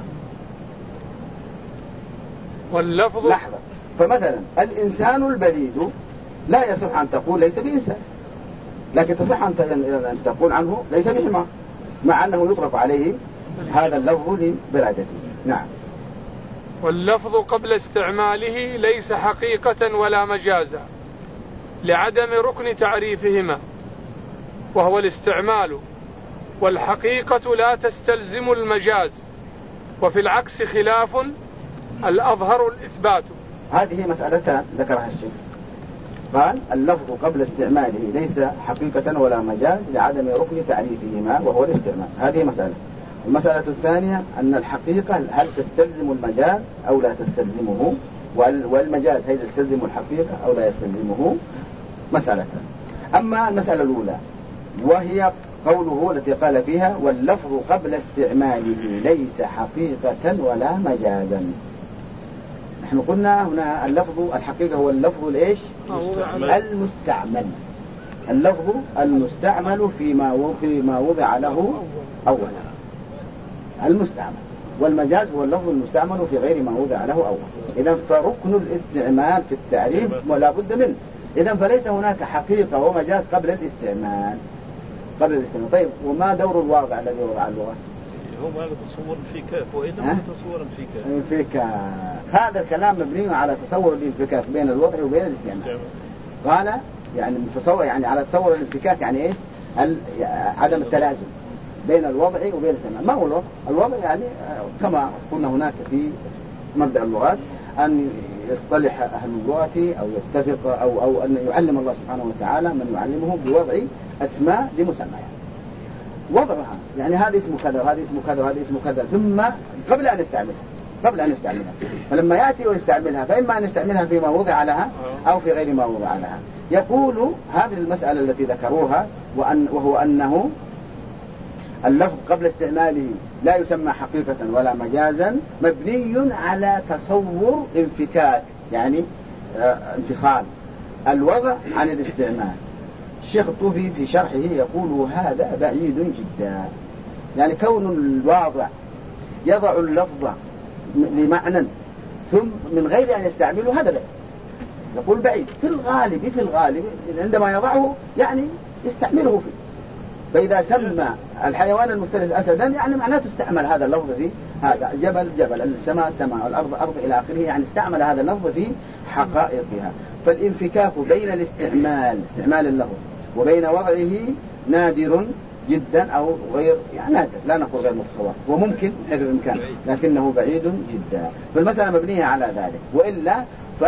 واللفظ لحظة، فمثلا الإنسان البليد لا يصح أن تقول ليس بإنسان، لكن تصح أن تقول عنه ليس بحمار، مع أنه يطلق عليه هذا اللفظ لبلادته. نعم. واللفظ قبل استعماله ليس حقيقة ولا مجازا لعدم ركن تعريفهما وهو الاستعمال، والحقيقة لا تستلزم المجاز، وفي العكس خلاف الأظهر الإثبات. هذه مسألتان ذكرها الشيخ، قال اللفظ قبل استعماله ليس حقيقة ولا مجاز لعدم ركن تعريفهما وهو الاستعمال، هذه مسألة. المسألة الثانية أن الحقيقة هل تستلزم المجاز أو لا تستلزمه، والمجاز هل يستلزم الحقيقة أو لا يستلزمه، مسألة. أما المسألة الأولى وهي قوله التي قال فيها واللفظ قبل استعماله ليس حقيقة ولا مجازا، نحن قلنا هنا اللفظ الحقيقة هو اللفظ الإيش؟ المستعمل، اللفظ المستعمل فيما وضع له أولا المستعمل، والمجاز هو اللفظ المستعمل في غير ما وضع له أولا. إذن فركن الاستعمال في التعريف ولا بد منه، إذن فليس هناك حقيقة ومجاز قبل الاستعمال. طيب وما دور الواضع الذي وضع اللغة؟ هو هذا تصور الانفكاك، وإلا هو تصور الانفكاك. هذا الكلام مبني على تصور الانفكاك بين الوضع وبين الاستعمال. قال يعني تصور يعني على تصور الانفكاك يعني ايش؟ عدم التلازم، بين الوضع وبين الاستعمال. ما هو الوضع؟ الوضع يعني كما قلنا هناك في مبدأ اللغات أن يصطلح أهل اللغة أو يتفق أو أن يعلم الله سبحانه وتعالى من يعلمه بوضع أسماء لمسميات. وضعها يعني هذا اسمه كذا وهذا اسمه كذا وهذا اسمه كذا، ثم قبل أن يستعملها فلما يأتي ويستعملها فإما أن يستعملها فيما وضع لها أو في غير ما وضع لها. يقول هذه المسألة التي ذكروها وهو أنه اللفظ قبل استعماله لا يسمى حقيقة ولا مجازا، مبني على تصور انفكاك، يعني انفصال الوضع عن الاستعمال. الشيخ الطوفي في شرحه يقول هذا بعيد جدا، يعني كون الواضع يضع اللفظ لمعنى ثم من غير أن يستعمله هذا بعيد. يقول بعيد في الغالب عندما يضعه يعني يستعمله فيه. فإذا سمى الحيوان المفترس أسدا يعني معناته استعمل هذا اللفظ في هذا، جبل، السماء سماء، الأرض أرض إلى آخره، يعني استعمل هذا اللفظ في حقائقها. فالانفكاك بين استعمال اللفظ وبين وضعه نادر جدا أو غير يعني نادر، لا نقول غير متصور، وممكن حيث الإمكان لكنه بعيد جدا. فالمسألة مبنية على ذلك، وإلا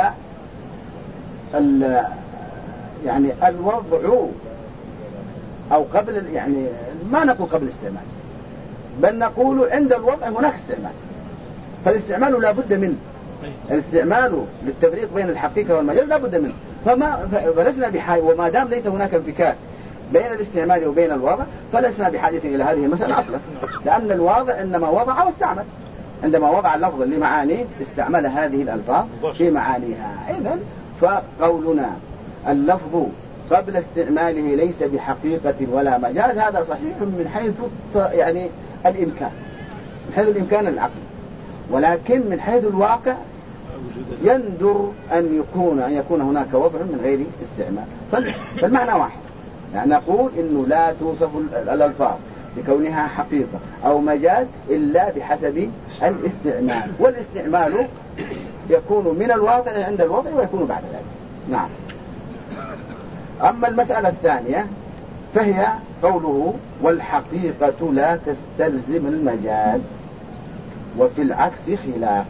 يعني الوضع أو قبل يعني ما نقول قبل الاستعمال، بل نقول عند الوضع هناك استعمال، فالاستعمال لا بد منه. الاستعمال للتفريق بين الحقيقة والمجاز لا بد منه، فلسنا بحاجة، وما دام ليس هناك انفكاك بين الاستعمال وبين الوضع فلسنا بحاجة إلى هذه المسألة أصلا، لأن الواضع إنما وضع واستعمل، عندما وضع اللفظ لمعانيه استعمل هذه الألفاظ في معانيها. إذن فقولنا اللفظ قبل استعماله ليس بحقيقة ولا مجاز هذا صحيح من حيث يعني الإمكان، من حيث الإمكان العقلي، ولكن من حيث الواقع يندر أن يكون هناك وضع من غير استعمال. فالمعنى واحد، يعني نقول إنه لا توصف الألفاظ بكونها حقيقة أو مجاز إلا بحسب الاستعمال، والاستعمال يكون من الواضع عند الوضع ويكون بعد ذلك. نعم. أما المسألة الثانية فهي قوله والحقيقة لا تستلزم المجاز وفي العكس خلاف.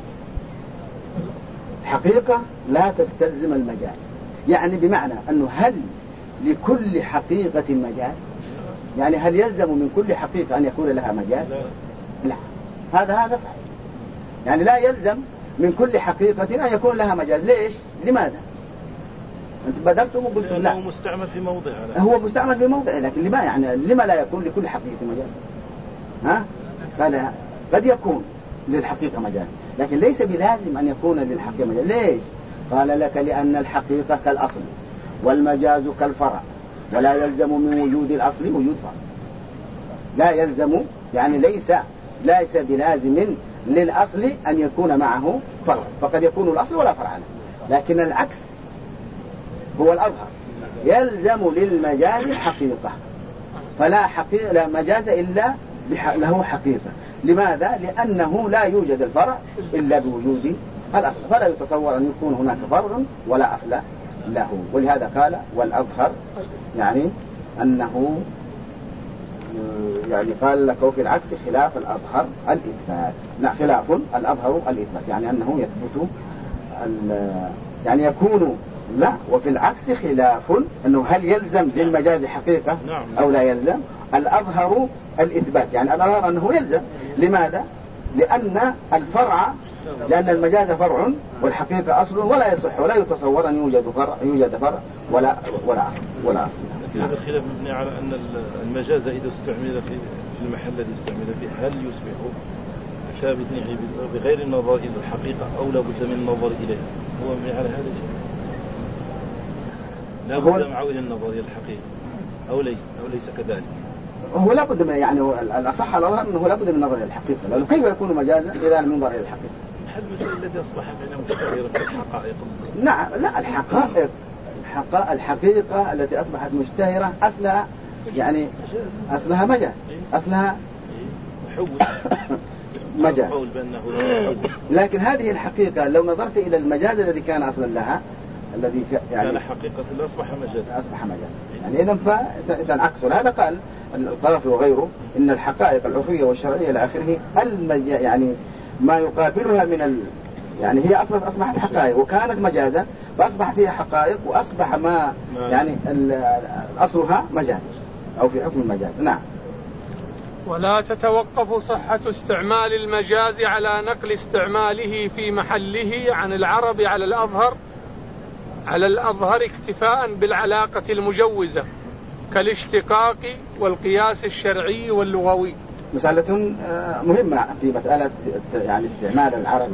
حقيقة لا تستلزم المجاز، يعني بمعنى أنه هل لكل حقيقة مجاز؟ يعني هل يلزم من كل حقيقة أن يكون لها مجاز؟ لا، هذا صحيح، يعني لا يلزم من كل حقيقة أن يكون لها مجاز. ليش؟ لماذا؟ أنتم بدرتم وقلتم لا، هو مستعمل في موضع، هو مستعمل في موضع، لكن لما لا يكون لكل حقيقة مجاز؟ قال قد يكون للحقيقة مجاز لكن ليس بلازم أن يكون للحقيقة مجاز. ليش؟ قال لك لأن الحقيقة كالأصل والمجاز كالفرع، ولا يلزم من وجود الأصل وجود فرع. لا يلزم يعني ليس بلازم للأصل أن يكون معه فرع، فقد يكون الأصل ولا فرع له. لكن العكس هو الأظهر، يلزم للمجاز حقيقة، لا مجاز إلا له حقيقة. لماذا؟ لأنه لا يوجد الفرع إلا بوجود الأصل، فلا يتصور أن يكون هناك فرع ولا أصل له. ولهذا قال والأظهر، يعني أنه يعني قال لك وفي العكس خلاف الأظهر الإثبات. لا، خلاف الأظهر الإثبات، يعني أنه يثبت يعني يكون لا، وفي العكس خلاف أنه هل يلزم للمجاز حقيقة أو لا يلزم. الأظهر الإثبات، يعني الأظهر أنه يلزم. لماذا؟ لأن المجاز فرع والحقيقة أصل، ولا يصح ولا يتصور أن يوجد فرع ولا أصل. هذا الخلاف مبني على أن المجاز إذا استعمل في المحل الذي استعمل فيه هل يصبح ثابتا بغير النظر إلى الحقيقة أو لا بد من النظر إليها. هو مبني على هذا الشيء، لا بد معه إلى النظر إلى الحقيقة أو ليس كذلك. هو لا بد يعني الأصح الأظهر أنه لا بد من النظر إلى الحقيقة، لأنه كيف يكون مجازا إذا لم ينظر إلى الحقيقة؟ هل المسألة التي أصبح بينها مشتهرة في الحقائق؟ نعم، لا، الحقيقة التي أصبحت مشتهرة أصلها مجاز، أصلها مجاز. لكن هذه الحقيقة لو نظرت إلى المجاز الذي كان أصلا لها الذي يعني كان حقيقة أصبح مجاز، يعني إذا فالعكس. هذا قال القرافي وغيره إن الحقائق العرفية والشرعية إلى آخره يعني ما يقابلها من يعني هي أصبحت حقائق وكانت مجازا، فأصبحت هي حقائق وأصبح ما يعني أصلها مجاز أو في حكم المجاز. نعم. ولا تتوقف صحة استعمال المجاز على نقل استعماله في محله عن العرب على الأظهر اكتفاء بالعلاقة المجوزة كالاشتقاق والقياس الشرعي واللغوي. مسألة مهمة في مسألة يعني استعمال العربي.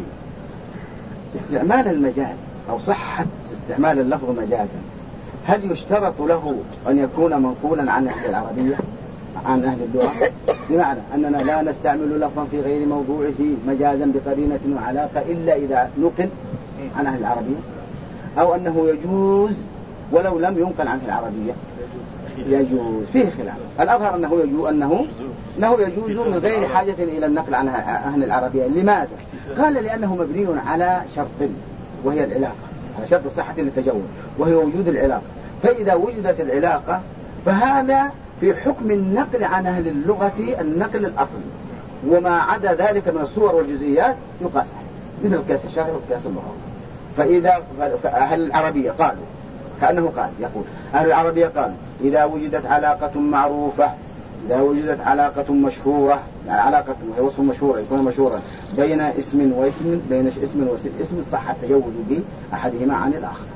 استعمال المجاز أو صحة استعمال اللفظ مجازا، هل يشترط له أن يكون منقولا عن أهل العربية عن أهل اللغة؟ بمعنى أننا لا نستعمل لفظا في غير موضوعه مجازا بقرينة وعلاقة إلا إذا نقل عن أهل العربية، أو أنه يجوز ولو لم ينقل عن أهل العربية؟ يجوز. فيه خلاف. الأظهر أنه يجوز من غير حاجة إلى النقل عن أهل العربية. لماذا؟ قال لأنه مبني على شرط وهي العلاقة، على شرط صحة للتجوز وهي وجود العلاقة. فإذا وجدت العلاقة فهذا في حكم النقل عن أهل اللغة النقل الأصلي، وما عدا ذلك من الصور والجزئيات يقاس عليه، مثل القياس الشرعي والقياس اللغوي. فإذا أهل العربية قالوا كأنه يقول أهل العربية قالوا إذا وجدت علاقة معروفة، إذا وجدت علاقة مشهورة، يعني علاقة وصف مشهورة يكون مشهورا بين اسم واسم، بين اسم واسم صح التجوز بأحدهما عن الآخر.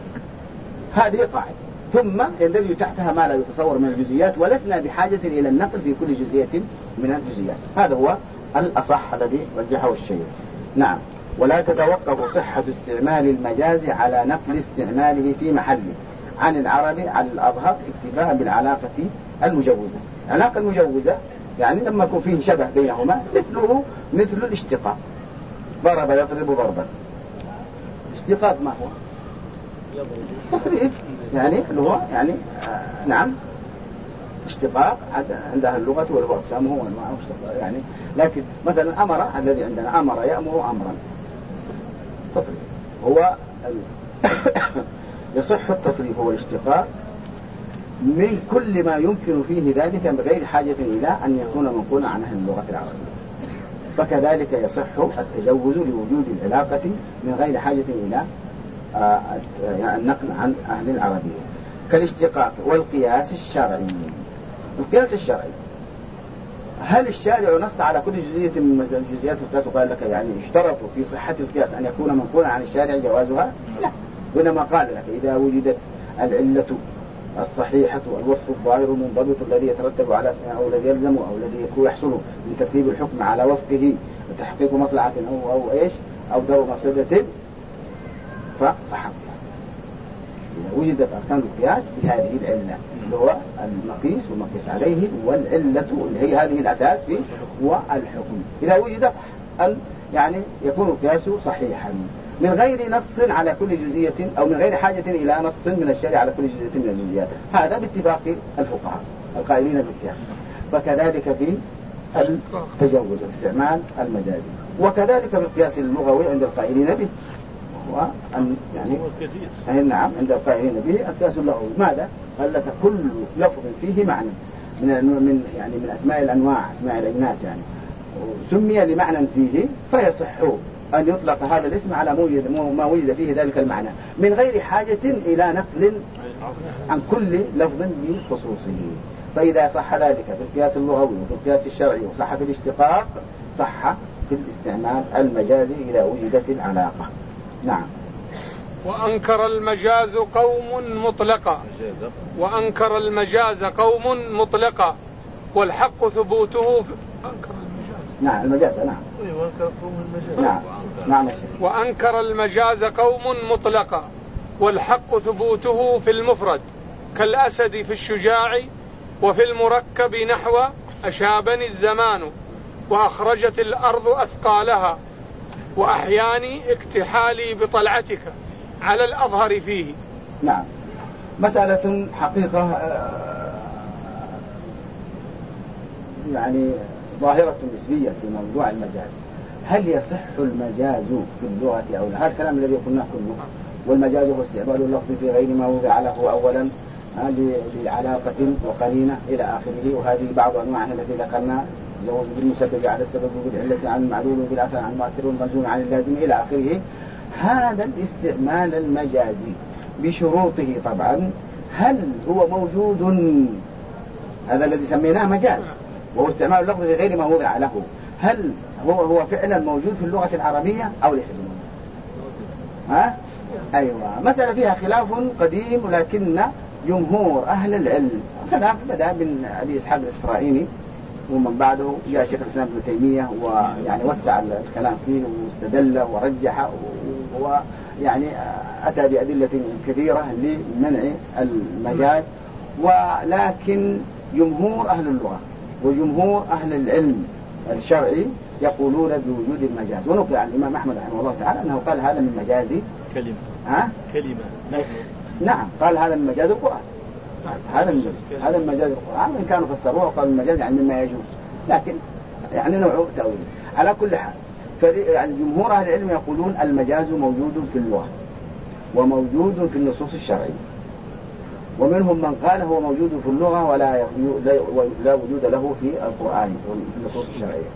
هذه قاعدة. ثم يندرج تحتها ما لا يتصور من الجزئيات، ولسنا بحاجة إلى النقل في كل جزئية من الجزئيات. هذا هو الأصح الذي رجحه الشيخ. نعم. ولا تتوقف صحة استعمال المجاز على نقل استعماله في محله عن العرب على الأظهر اكتفاء بالعلاقة المجوزة. العلاقة المجوزة يعني لما يكون فيه شبه بينهما مثل الاشتقاق. ضرب يضرب ضربا. اشتقاق ما هو؟ تصريف، يعني اللي هو يعني نعم اشتقاق عند أهل اللغة وهو أقسامه وأنواعه يعني. لكن مثلا أمر الذي عندنا أمر يأمر أمرا تصريف، هو يصح التصريف والاشتقاق من كل ما يمكن فيه ذلك بغير حاجة إلى أن يكون منقولا عن أهل اللغة العربية. فكذلك يصح التجوز لوجود العلاقة من غير حاجة إلى يعني النقل عن أهل العربية كالاشتقاق والقياس الشرعي. القياس الشرعي، هل الشارع نص على كل جزئية من جزئيات القياس وقال لك يعني اشترطوا في صحة القياس أن يكون منقولا عن الشارع جوازها؟ لا. وإنما قال لك إذا وجدت العلة الصحيحة والوصف الظاهر المنضبط الذي يترتب على أو الذي يلزم أو الذي يحصل من ترتيب الحكم على وفقه وتحقيق مصلحة أو إيش أو دور مفسدة فصح القياس. إذا وجدت أركان القياس بهذه العلة اللي هو المقيس والمقيس عليه والعلة اللي هي هذه الأساس فيه والحكم، إذا وجد صح أن يعني يكون القياس صحيحا من غير نص على كل جزئية أو من غير حاجة إلى نص من الشرع على كل جزئية من الجزئيات. هذا باتفاق الفقهاء القائلين بالقياس. فكذلك في التجوز استعمال المجازي، وكذلك في القياس اللغوي عند القائلين به، وهو أن يعني نعم عند القائلين به القياس اللغوي. ماذا؟ قال لك كل لفظ فيه معنى من أسماء الأنواع أسماء الأجناس يعني سمي لمعنى فيه فيصح أن يطلق هذا الاسم على ما وجد فيه ذلك المعنى من غير حاجة إلى نقل عن كل لفظ بخصوصه. فإذا صح ذلك في القياس اللغوي وفي القياس الشرعي وصح في الاشتقاق صح في الاستعمال المجازي إذا وجدت العلاقة. نعم. وأنكر المجاز قوم مطلقا والحق ثبوته نعم المجاز نعم وأنكر المجاز قوم مطلقا والحق ثبوته في المفرد كالأسد في الشجاع وفي المركب نحو أشابني الزمان وأخرجت الأرض أثقالها وأحياني اكتحالي بطلعتك على الأظهر فيه. نعم. مسألة حقيقة يعني ظاهرة نسبية في موضوع المجاز. هل يصح المجاز في اللغة أو لا؟ هذا الكلام الذي قلناه كله. والمجاز هو استعمال اللفظ في غير ما وضع له أولا لعلاقة وقرينة إلى آخره. وهذه بعض أنواعها التي ذكرنا، زوج بالمسبب على السبب وبالعلة عن المعلول وبالأثر عن المؤثر والملزوم عن اللازم إلى آخره. هذا الاستعمال المجازي بشروطه طبعا، هل هو موجود؟ هذا الذي سميناه مجاز، وهو استعمال اللفظ في غير ما وضع له. هل هو فعلا موجود في اللغة العربية أو ليس موجود؟ أيوة، مسألة فيها خلاف قديم، ولكن جمهور أهل العلم، خلاف بدأ من أبي إسحاق الإسفرايني ومن بعده جاء شيخ الإسلام ابن تيمية ويعني وسع الكلام فيه واستدل ورجح ويعني أتى بأدلة كثيرة لمنع المجاز. ولكن جمهور أهل اللغة وجمهور أهل العلم الشرعي يقولون بوجود المجاز. ونقل عن الإمام أحمد رحمه الله تعالى أنه قال هذا من مجاز كلمة. نعم، قال هذا من مجاز القرآن. هذا من مجاز القرآن، وإن كانوا فسروه وقالوا المجاز يعني مما يجوز، لكن يعني نوع تأويل. على كل حال، يعني جمهور أهل العلم يقولون المجاز موجود في اللغة وموجود في النصوص الشرعية، ومنهم من قال هو موجود في اللغة ولا وجود له في القرآن وفي النصوص الشرعية.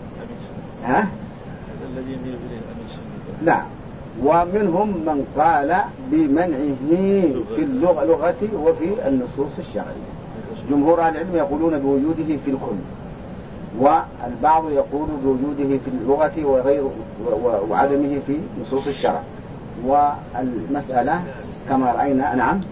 الذي يميل إليه الأمين. نعم، ومنهم من قال بمنعه في اللغة وفي النصوص الشرعية. جمهور أهل العلم يقولون بوجوده في الكل، والبعض يقول بوجوده في اللغة وعدمه في نصوص الشرع. والمسألة كما رأينا. نعم،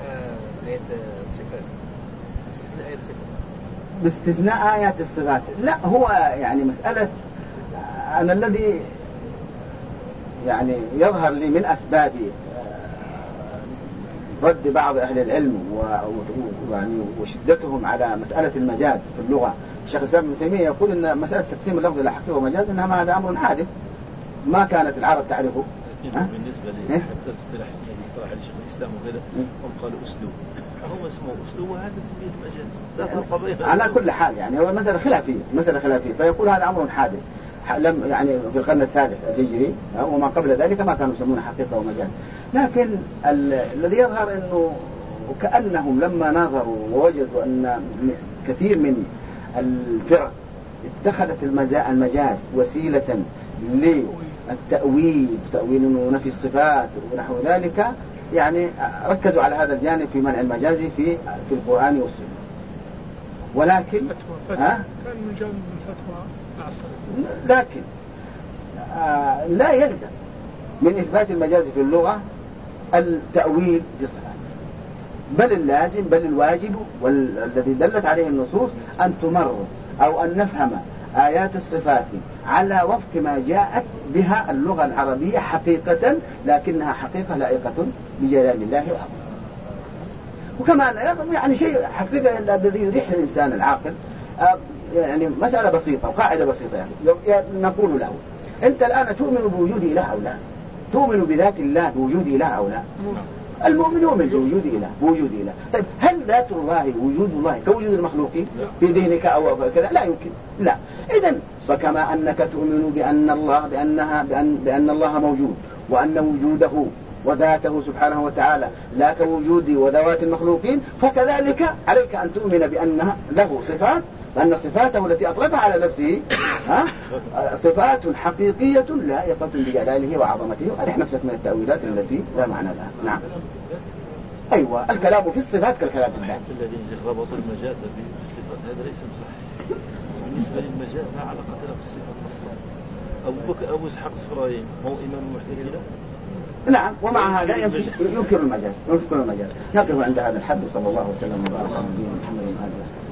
باستثناء آيات الصفات. لا، هو يعني مسألة أنا الذي يعني يظهر لي من أسباب رد بعض أهل العلم وشدتهم على مسألة المجاز في اللغة. الشيخ الإسلام ابن تيمية يقول أن مسألة تقسيم اللفظ إلى حقيقي ومجاز إنما هذا أمر حادث ما كانت العرب تعرفه. بالنسبة لي حتى الاصطلاح الشيخ الإسلام وكذا هم قالوا أسلوب، هو اسمه أسلوب وهذا اسمه مجاز. على كل حال يعني هو مسألة خلافية، فيقول هذا أمر حادث لم يعني في القرن الثالث الهجري، وما قبل ذلك ما كانوا يسمونه حقيقة ومجاز. لكن الذي يظهر أنه كأنهم لما نظروا ووجدوا أن كثير من الفرق اتخذت المجاز وسيلة للتأويل ونفي الصفات ونحو ذلك، يعني ركزوا على هذا الجانب في منع المجاز في القرآن والسنة. ولكن كان من جانب الفتوى لكن لا يلزم من إثبات المجاز في اللغة التأويل بالصفات، بل اللازم بل الواجب والذي دلت عليه النصوص أن تمر أو أن نفهم آيات الصفات على وفق ما جاءت بها اللغة العربية حقيقة، لكنها حقيقة لائقة بجلال الله وعظمته. وكمان يعني شيء حقيقة الذي يريح الإنسان العاقل، يعني مسألة بسيطة وقاعدة بسيطة يعني نقول له أنت الآن تؤمن بوجود إله أو لا؟ تؤمن بذات الله بوجود إله أو لا؟ المؤمن يؤمن بوجود إله. طيب هل ذات الله وجود الله كوجود المخلوقين في ذهنك أو كذا؟ لا يمكن. لا. إذن فكما أنك تؤمن بأن الله موجود وأن وجوده وذاته سبحانه وتعالى لا كوجود وذوات المخلوقين، فكذلك عليك أن تؤمن بأن له صفات، وأن صفاته التي أطلقها على نفسه صفات حقيقية لائقة بجلاله وعظمته. أرح نفسك من التأويلات التي لا معنى لها. نعم، أيوة، الكلام في الصفات كالكلام في الله. الذي ربطوا المجاز بالصفات هذا ليس صحيح. بالنسبة للمجاز لا علاقة له بالصفات أصلا. أبو إسحاق الإسفرايني هو إمام المعتزلة. نعم، ومع هذا ينكر المجاز. نقف عند هذا الحد، صلى الله وسلم وبارك على نبينا محمد وعلى آله وصحبه.